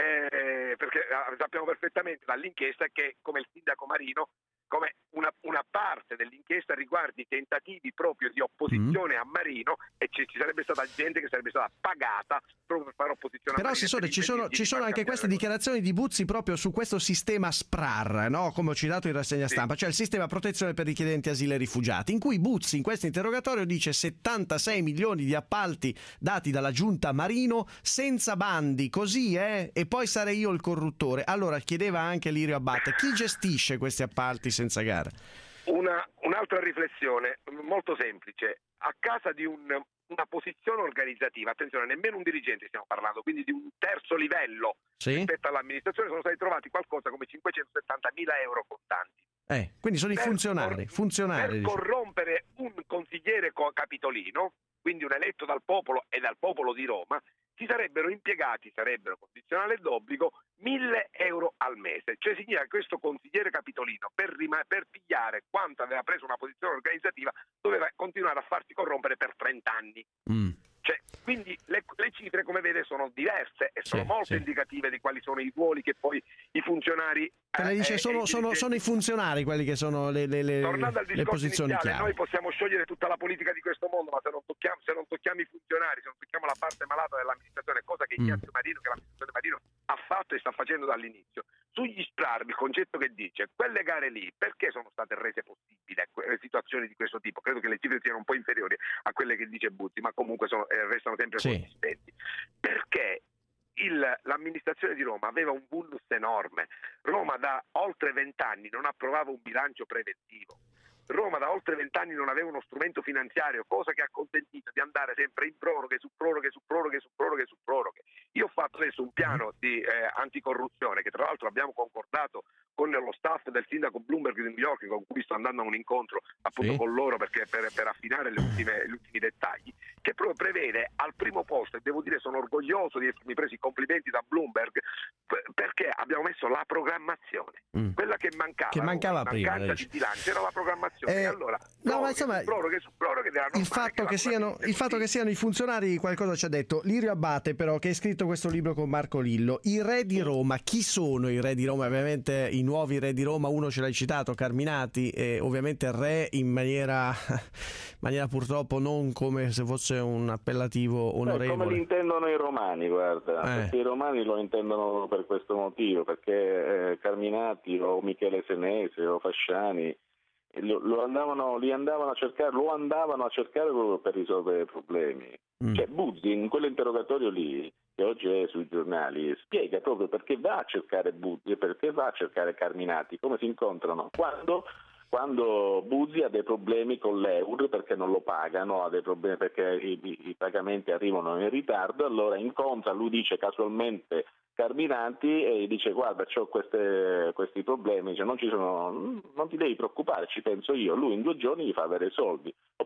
Perché sappiamo perfettamente dall'inchiesta che, come il sindaco Marino, come una parte dell'inchiesta riguardi i tentativi proprio di opposizione a Marino, e ci sarebbe stata gente che sarebbe stata pagata proprio per fare opposizione Però a Marino. ci sono anche queste dichiarazioni di Buzzi proprio su questo sistema SPRAR, no? Come ho citato in rassegna stampa, cioè il sistema protezione per richiedenti asilo e rifugiati, in cui Buzzi in questo interrogatorio dice 76 milioni di appalti dati dalla giunta Marino senza bandi, così e poi sarei io il corruttore. Allora chiedeva anche Lirio Abbate, chi gestisce questi appalti senza gara? Un'altra riflessione molto semplice: a casa di una posizione organizzativa, attenzione, nemmeno un dirigente stiamo parlando, quindi di un terzo livello rispetto all'amministrazione, sono stati trovati qualcosa come 570.000 euro contanti. Quindi sono i funzionari. Per corrompere un consigliere capitolino, quindi un eletto dal popolo e dal popolo di Roma, ci sarebbero condizionale d'obbligo 1.000 euro al mese. Cioè significa che questo consigliere capitolino, per pigliare quanto aveva preso una posizione organizzativa, doveva continuare a farsi corrompere per 30 anni. Quindi le cifre, come vede, sono diverse e sono molto indicative di quali sono i ruoli che poi i funzionari... lei dice sono i funzionari quelli che sono le posizioni chiave. Noi possiamo sciogliere tutta la politica di questo mondo, ma se non tocchiamo i funzionari, se non tocchiamo la parte malata dell'amministrazione, cosa che Ignazio Marino, che l'amministrazione Marino ha fatto e sta facendo dall'inizio. Sugli SPRAR, il concetto che dice, quelle gare lì, perché sono state rese possibili situazioni di questo tipo? Credo che le cifre siano un po' inferiori a quelle che dice Buzzi, ma comunque restano sempre consistenti. Perché l'amministrazione di Roma aveva un vulnus enorme. Roma da oltre 20 anni non approvava un bilancio preventivo. Roma da oltre 20 anni non aveva uno strumento finanziario, cosa che ha consentito di andare sempre in proroghe su proroghe su proroghe su proroghe su proroghe. Io ho fatto adesso un piano di anticorruzione che tra l'altro abbiamo concordato con lo staff del sindaco Bloomberg di New York, con cui sto andando a un incontro appunto con loro perché per affinare gli ultimi dettagli, che proprio prevede al primo posto, e devo dire sono orgoglioso di essermi preso i complimenti da Bloomberg, perché abbiamo messo la programmazione, quella che mancava prima, di bilancio era la programmazione. E allora proroghe su proroghe il fatto che siano i funzionari qualcosa ci ha detto Lirio Abbate, però, che ha scritto questo libro con Marco Lillo. I re di Roma, chi sono i re di Roma? Ovviamente i nuovi re di Roma, uno ce l'hai citato, Carminati, e ovviamente re in maniera purtroppo non come se fosse un appellativo onorevole. Come li intendono i romani, guarda, perché i romani lo intendono per questo motivo, perché Carminati o Michele Senese o Fasciani lo andavano a cercare proprio per risolvere i problemi. Cioè Buzzi in quell'interrogatorio lì, che oggi è sui giornali, spiega proprio perché va a cercare Buzzi e perché va a cercare Carminati, come si incontrano quando Buzzi ha dei problemi con l'EUR perché non lo pagano, ha dei problemi perché i pagamenti arrivano in ritardo, allora incontra, lui dice casualmente Carminati e dice guarda c'ho questi problemi, dice, non ti devi preoccupare, ci penso io. Lui in 2 giorni gli fa avere i soldi, oppure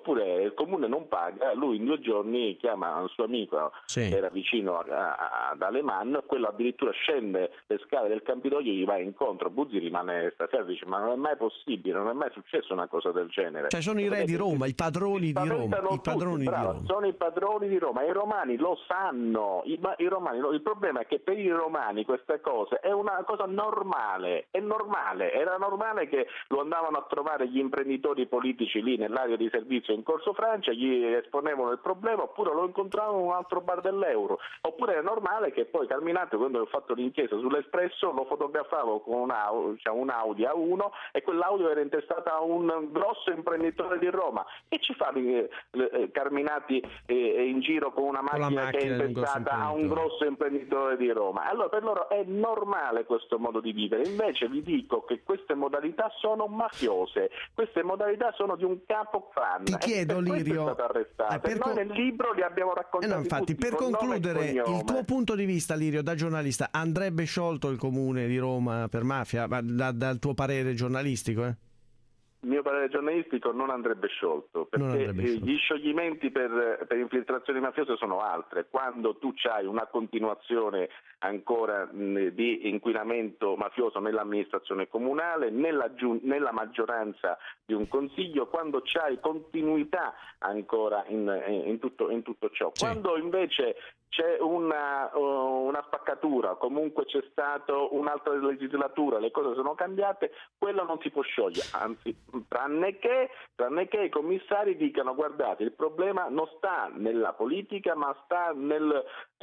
oppure il comune non paga, lui in 2 giorni chiama un suo amico che era vicino ad Alemanno, quello addirittura scende le scale del Campidoglio, gli va incontro, Buzzi rimane stasera, dice ma non è mai possibile, non è mai successo una cosa del genere. Cioè sono i re di Roma, i padroni di Roma, sono i padroni di Roma, i romani lo sanno, i romani, il problema è che per i romani queste cose è una cosa normale, era normale che lo andavano a trovare gli imprenditori politici lì nell'area di servizio in Corso Francia, gli esponevano il problema, oppure lo incontravano in un altro bar dell'Euro, oppure è normale che poi Carminati, quando ho fatto l'inchiesta sull'Espresso, lo fotografavo con un Audi A1 e quell'audio era intestata a un grosso imprenditore di Roma. E ci fa Carminati in giro con una macchina che è intestata a un grosso imprenditore di Roma? Allora per loro è normale questo modo di vivere. Invece vi dico che queste modalità sono mafiose, queste modalità sono di un capo clan. Ti chiedo, Lirio, è stato arrestato. Noi nel libro li abbiamo raccontati infatti, tutti, per concludere, il tuo punto di vista, Lirio, da giornalista, andrebbe sciolto il comune di Roma per mafia? Dal tuo parere giornalistico? Il mio parere giornalistico non andrebbe sciolto, perché gli scioglimenti per infiltrazioni mafiose sono altre. Quando tu hai una continuazione ancora di inquinamento mafioso nell'amministrazione comunale, nella maggioranza di un consiglio, quando c'hai continuità ancora in tutto ciò. Sì. Quando invece c'è una spaccatura, comunque c'è stato un'altra legislatura, le cose sono cambiate, quello non si può sciogliere, anzi, tranne che i commissari dicano: guardate, il problema non sta nella politica, ma sta nella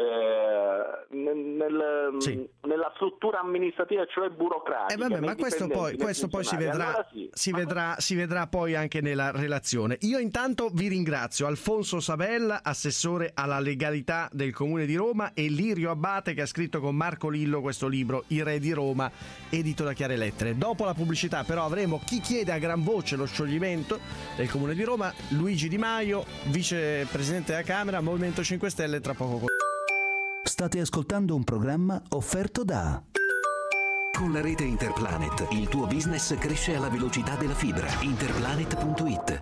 struttura amministrativa, cioè burocratica. Ma questo poi si vedrà poi anche nella relazione. Io intanto vi ringrazio Alfonso Sabella, assessore alla legalità del Comune di Roma, e Lirio Abbate, che ha scritto con Marco Lillo questo libro, I Re di Roma, edito da Chiare Lettere. Dopo la pubblicità però avremo Chi chiede a gran voce lo scioglimento del Comune di Roma, Luigi Di Maio, vicepresidente della Camera, Movimento 5 Stelle, tra poco. State ascoltando un programma offerto da... Con la rete Interplanet il tuo business cresce alla velocità della fibra. Interplanet.it.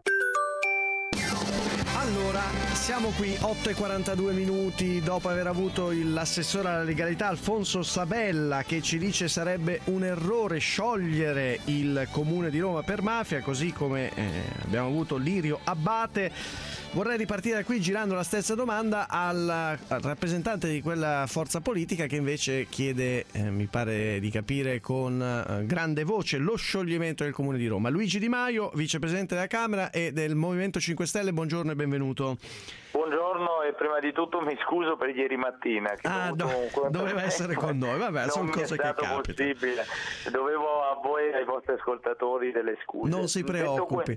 Allora, siamo qui 8:42 dopo aver avuto l'assessore alla legalità Alfonso Sabella, che ci dice sarebbe un errore sciogliere il Comune di Roma per mafia, così come abbiamo avuto Lirio Abbate. Vorrei ripartire da qui girando la stessa domanda al rappresentante di quella forza politica che invece chiede, mi pare di capire con grande voce, lo scioglimento del Comune di Roma. Luigi Di Maio, vicepresidente della Camera e del Movimento 5 Stelle, buongiorno e benvenuto. Buongiorno, e prima di tutto mi scuso per ieri mattina che doveva essere con noi, vabbè, sono cose che capitano. Possibile. Dovevo a voi e ai vostri ascoltatori delle scuse. Non si preoccupi.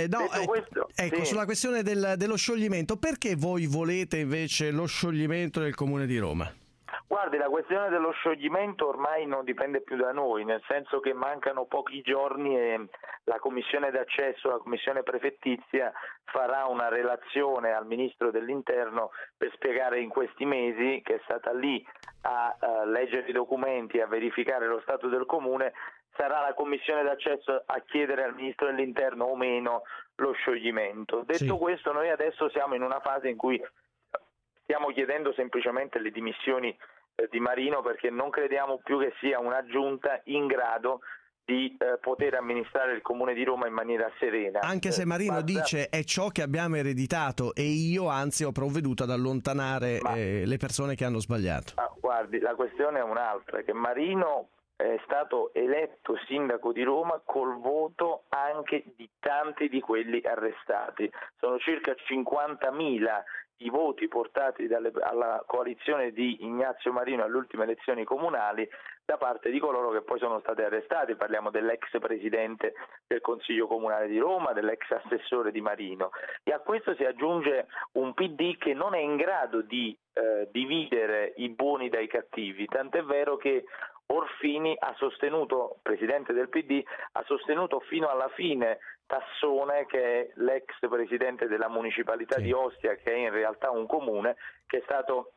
Sulla questione dello scioglimento, perché voi volete invece lo scioglimento del Comune di Roma? Guardi, la questione dello scioglimento ormai non dipende più da noi, nel senso che mancano pochi giorni e la commissione d'accesso, la commissione prefettizia, farà una relazione al Ministro dell'Interno per spiegare in questi mesi, che è stata lì a leggere i documenti e a verificare lo stato del Comune, sarà la commissione d'accesso a chiedere al Ministro dell'Interno o meno lo scioglimento. Detto questo, noi adesso siamo in una fase in cui stiamo chiedendo semplicemente le dimissioni di Marino, perché non crediamo più che sia una giunta in grado di poter amministrare il Comune di Roma in maniera serena. Anche se Marino dice è ciò che abbiamo ereditato e io anzi ho provveduto ad allontanare le persone che hanno sbagliato. Guardi, la questione è un'altra, che Marino è stato eletto sindaco di Roma col voto anche di tanti di quelli arrestati. Sono circa 50.000 i voti portati alla coalizione di Ignazio Marino alle ultime elezioni comunali da parte di coloro che poi sono stati arrestati. Parliamo dell'ex presidente del Consiglio Comunale di Roma, dell'ex assessore di Marino, e a questo si aggiunge un PD che non è in grado di dividere i buoni dai cattivi, tant'è vero che Orfini ha sostenuto, presidente del PD, ha sostenuto fino alla fine Tassone, che è l'ex presidente della municipalità di Ostia, che è in realtà un comune, che è stato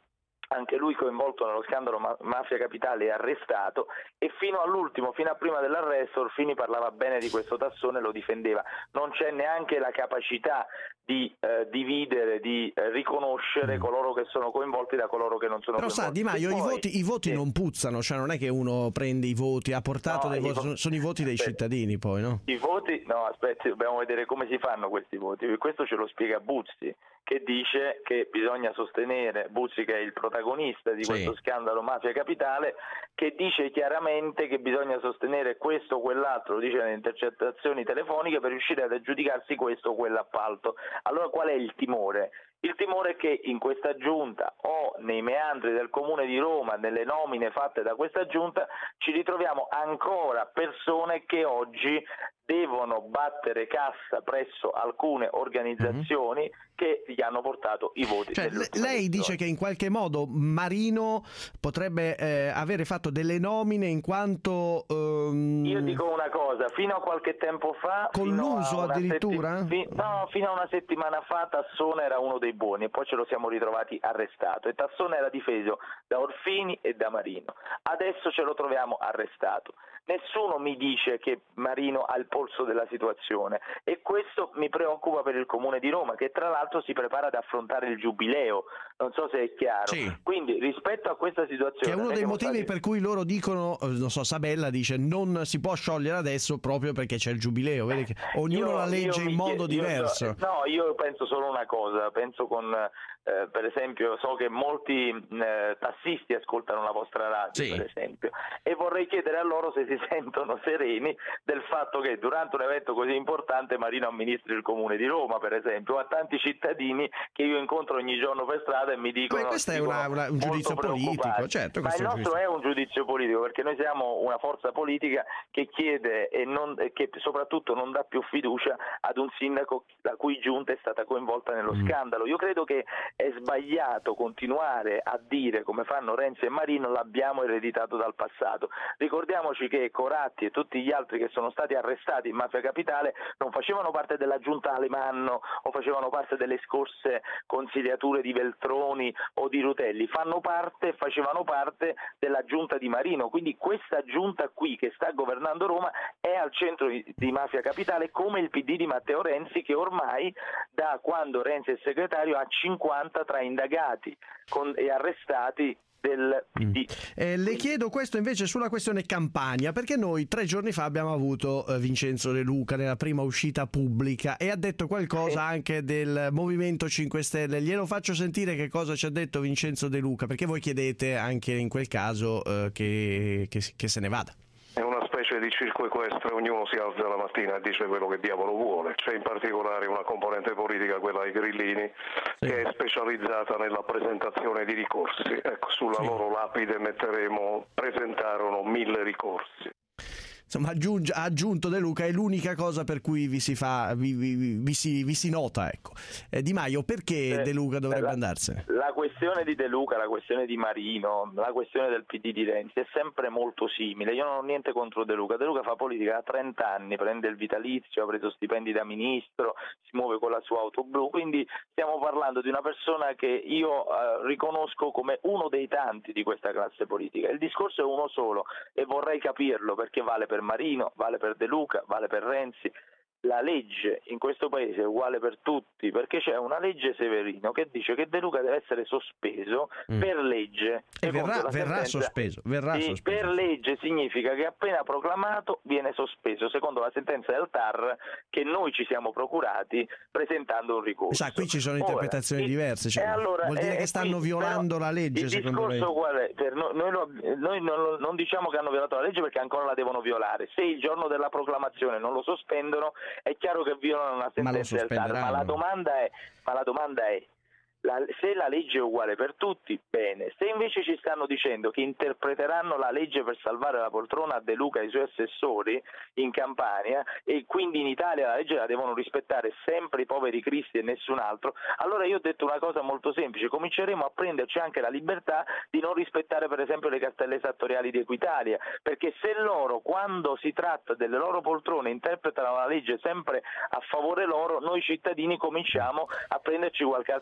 anche lui coinvolto nello scandalo Mafia Capitale, è arrestato, e fino all'ultimo, fino a prima dell'arresto, Orfini parlava bene di questo Tassone, lo difendeva. Non c'è neanche la capacità di dividere, di riconoscere coloro che sono coinvolti da coloro che non sono coinvolti. Però Di Maio, i voti non puzzano, cioè non è che uno prende i voti, ha portato dei voti, sono i voti dei cittadini poi, no? I voti, no, aspetti, dobbiamo vedere come si fanno questi voti, questo ce lo spiega Buzzi, che dice che bisogna sostenere, Buzzi che è il protagonista di questo scandalo Mafia Capitale, che dice chiaramente che bisogna sostenere questo o quell'altro, lo dice nelle intercettazioni telefoniche, per riuscire ad aggiudicarsi questo o quell'appalto. Allora qual è il timore? Il timore è che in questa giunta o nei meandri del Comune di Roma, nelle nomine fatte da questa giunta, ci ritroviamo ancora persone che oggi devono battere cassa presso alcune organizzazioni che gli hanno portato i voti. Cioè, lei dice che in qualche modo Marino potrebbe avere fatto delle nomine in quanto... Io dico una cosa, fino a qualche tempo fa... Con l'uso addirittura? No, fino a una settimana fa Tassone era uno dei buoni e poi ce lo siamo ritrovati arrestato, e Tassone era difeso da Orfini e da Marino. Adesso ce lo troviamo arrestato. Nessuno mi dice che Marino ha il polso della situazione, e questo mi preoccupa per il Comune di Roma, che tra l'altro si prepara ad affrontare il Giubileo, non so se è chiaro. Sì. Quindi rispetto a questa situazione... Che è uno dei motivi per cui loro dicono, non so, Sabella dice non si può sciogliere adesso proprio perché c'è il Giubileo, vedi che ognuno la legge in modo diverso. No, io penso solo una cosa, penso con... per esempio, so che molti tassisti ascoltano la vostra radio, per esempio, e vorrei chiedere a loro se si sentono sereni del fatto che durante un evento così importante Marino amministri il Comune di Roma, per esempio, o a tanti cittadini che io incontro ogni giorno per strada e mi dicono... questo è un giudizio politico, certo. Ma il nostro è un giudizio politico, perché noi siamo una forza politica che chiede e che soprattutto non dà più fiducia ad un sindaco la cui giunta è stata coinvolta nello scandalo. Io credo che è sbagliato continuare a dire, come fanno Renzi e Marino, l'abbiamo ereditato dal passato. Ricordiamoci che Coratti e tutti gli altri che sono stati arrestati in Mafia Capitale non facevano parte della giunta Alemanno o facevano parte delle scorse consigliature di Veltroni o di Rutelli, facevano parte della giunta di Marino, quindi questa giunta qui che sta governando Roma è al centro di Mafia Capitale, come il PD di Matteo Renzi, che ormai da quando Renzi è segretario ha 50 tra indagati e arrestati del PD. Le chiedo questo invece sulla questione Campania, perché noi 3 giorni fa abbiamo avuto Vincenzo De Luca nella prima uscita pubblica e ha detto qualcosa anche del Movimento 5 Stelle. Glielo faccio sentire che cosa ci ha detto Vincenzo De Luca, perché voi chiedete anche in quel caso che se ne vada. È una specie di circo equestre, ognuno si alza la mattina e dice quello che diavolo vuole. C'è in particolare una componente politica, quella dei Grillini, che è specializzata nella presentazione di ricorsi. Ecco, sulla loro lapide presentarono 1000 ricorsi. Insomma, ha aggiunto De Luca, è l'unica cosa per cui vi si nota, ecco. Di Maio, perché De Luca dovrebbe andarsene? La questione di De Luca, la questione di Marino, la questione del PD di Renzi è sempre molto simile. Io non ho niente contro De Luca. De Luca fa politica da 30 anni, prende il vitalizio, ha preso stipendi da ministro, si muove con la sua auto blu, quindi stiamo parlando di una persona che io riconosco come uno dei tanti di questa classe politica. Il discorso è uno solo e vorrei capirlo, perché vale per Marino, vale per De Luca, vale per Renzi. La legge in questo paese è uguale per tutti, perché c'è una legge Severino che dice che De Luca deve essere sospeso per legge. E verrà sospeso. Per legge significa che appena proclamato viene sospeso, secondo la sentenza del TAR che noi ci siamo procurati presentando un ricorso. Qui ci sono interpretazioni diverse, cioè, vuol dire che stanno violando la legge, secondo lei? Il discorso qual è? Noi non diciamo che hanno violato la legge, perché ancora la devono violare. Se il giorno della proclamazione non lo sospendono, è chiaro che violano una sentenza del TAR, ma la domanda è se la legge è uguale per tutti, bene. Se invece ci stanno dicendo che interpreteranno la legge per salvare la poltrona a De Luca e ai suoi assessori in Campania, e quindi in Italia la legge la devono rispettare sempre i poveri cristi e nessun altro, allora io ho detto una cosa molto semplice: cominceremo a prenderci anche la libertà di non rispettare per esempio le cartelle esattoriali di Equitalia, perché se loro, quando si tratta delle loro poltrone, interpretano la legge sempre a favore loro, noi cittadini cominciamo a prenderci qualche altra libertà. Ma lei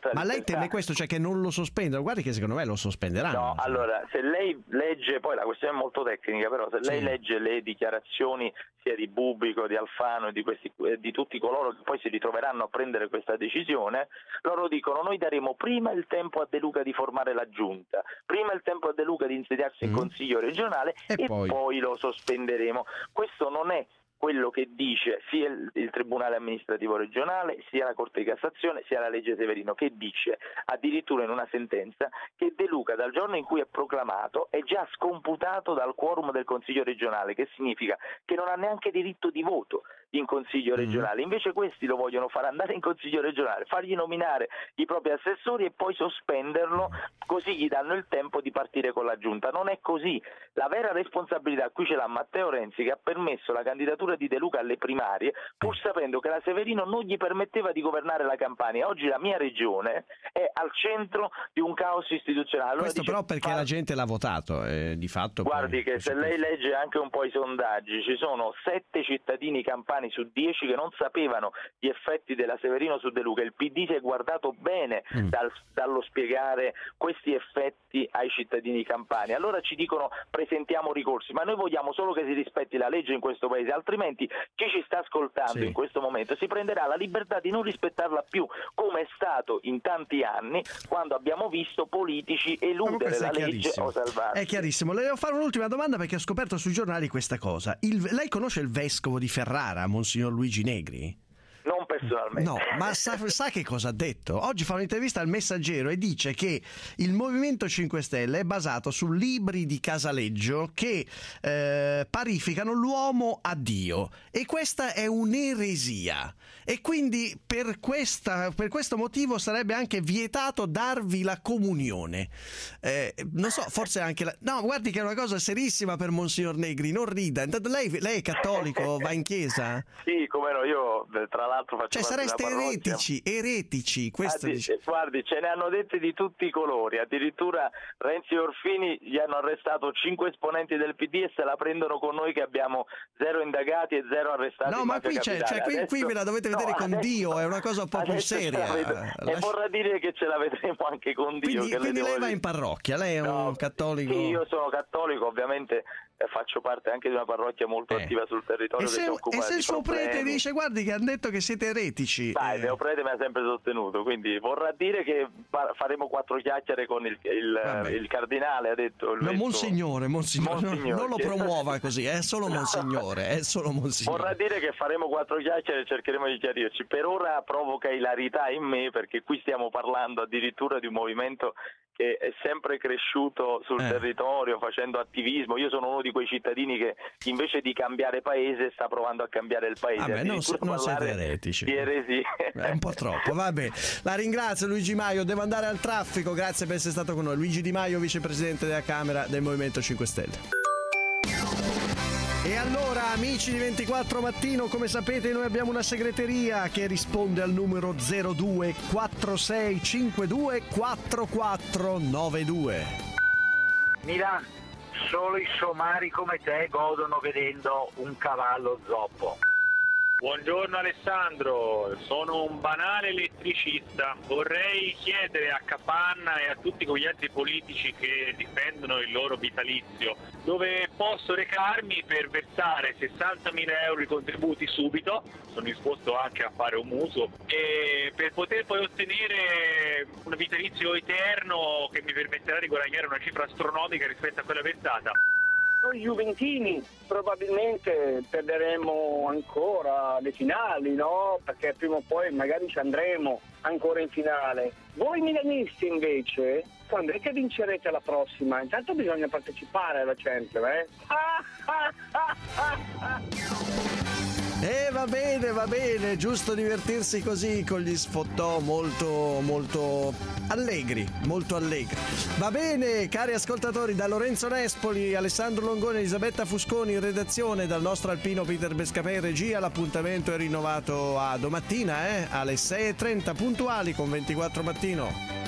intende questo, cioè che non lo sospendono? Guardi che secondo me lo sospenderanno. No, allora, se lei legge, poi la questione è molto tecnica, però se lei legge le dichiarazioni sia di Bubbico, di Alfano e di tutti coloro che poi si ritroveranno a prendere questa decisione, loro dicono: noi daremo prima il tempo a De Luca di formare la giunta, prima il tempo a De Luca di insediarsi in Consiglio regionale e poi lo sospenderemo. Questo non è quello che dice sia il Tribunale amministrativo regionale, sia la Corte di Cassazione, sia la legge Severino, che dice addirittura in una sentenza che De Luca dal giorno in cui è proclamato è già scomputato dal quorum del Consiglio regionale, che significa che non ha neanche diritto di voto in Consiglio regionale. Invece questi lo vogliono far andare in Consiglio regionale, fargli nominare i propri assessori e poi sospenderlo, così gli danno il tempo di partire con la giunta. Non è così. La vera responsabilità qui ce l'ha Matteo Renzi, che ha permesso la candidatura di De Luca alle primarie pur sapendo che la Severino non gli permetteva di governare la Campania. Oggi la mia regione è al centro di un caos istituzionale. Allora questo però perché la gente l'ha votato, di fatto. Guardi che se lei legge anche un po' i sondaggi, ci sono 7 cittadini campani su 10 che non sapevano gli effetti della Severino su De Luca. Il PD si è guardato bene dallo spiegare questi effetti ai cittadini campani. Allora ci dicono: presentiamo ricorsi, ma noi vogliamo solo che si rispetti la legge in questo paese, altrimenti chi ci sta ascoltando in questo momento si prenderà la libertà di non rispettarla più, come è stato in tanti anni quando abbiamo visto politici eludere la legge o salvarsi. È chiarissimo. Le devo fare un'ultima domanda perché ho scoperto sui giornali questa cosa. Lei conosce il vescovo di Ferrara, Monsignor Luigi Negri? Non personalmente. No, ma sa che cosa ha detto? Oggi fa un'intervista al Messaggero e dice che il Movimento 5 Stelle è basato su libri di Casaleggio che parificano l'uomo a Dio, e questa è un'eresia, e quindi per questo motivo sarebbe anche vietato darvi la comunione. Non so, forse anche no, guardi che è una cosa serissima per Monsignor Negri, non rida. Intanto lei è cattolico, va in chiesa? Sì, come no, io tra l'altro faccio sareste eretici, questo guardi, ce ne hanno dette di tutti i colori, addirittura Renzi e Orfini gli hanno arrestato 5 esponenti del PD e se la prendono con noi che abbiamo 0 indagati e 0 arrestati. No, ma qui ve la dovete vedere con Dio, è una cosa un po' più seria. E vorrà dire che ce la vedremo anche con Dio. Quindi lei va in parrocchia, lei è un cattolico? Sì, io sono cattolico, ovviamente faccio parte anche di una parrocchia molto attiva sul territorio. E se il suo prete dice: guardi che hanno detto che siete eretici? Il mio prete mi ha sempre sostenuto, quindi vorrà dire che faremo 4 chiacchiere con il cardinale, ha detto il Monsignore, non lo promuova così, è solo Monsignore, Vorrà dire che faremo 4 chiacchiere e cercheremo di chiarirci. Per ora provoca ilarità in me, perché qui stiamo parlando addirittura di un movimento che è sempre cresciuto sul territorio facendo attivismo. Io sono uno di quei cittadini che invece di cambiare paese sta provando a cambiare il paese. Non siete eretici. Di eresia. È un po' troppo, vabbè. La ringrazio Luigi Maio, devo andare al traffico, grazie per essere stato con noi. Luigi Di Maio, vicepresidente della Camera del Movimento 5 Stelle. E allora, amici di 24 Mattino, come sapete noi abbiamo una segreteria che risponde al numero 02 4652 4492. Mira, solo i somari come te godono vedendo un cavallo zoppo. Buongiorno Alessandro, sono un banale elettricista. Vorrei chiedere a Capanna e a tutti quegli altri politici che difendono il loro vitalizio dove posso recarmi per versare 60.000 euro di contributi subito, sono disposto anche a fare un mutuo, e per poter poi ottenere un vitalizio eterno che mi permetterà di guadagnare una cifra astronomica rispetto a quella versata. Noi juventini probabilmente perderemo ancora le finali, no? Perché prima o poi magari ci andremo ancora in finale. Voi milanisti invece, quando è che vincerete la prossima? Intanto bisogna partecipare alla Champions, Va bene, giusto divertirsi così con gli sfottò molto allegri. Va bene, cari ascoltatori, da Lorenzo Nespoli, Alessandro Longone, Elisabetta Fusconi in redazione, dal nostro alpino Peter Bescapè in regia, l'appuntamento è rinnovato a domattina alle 6:30 puntuali con 24 Mattino.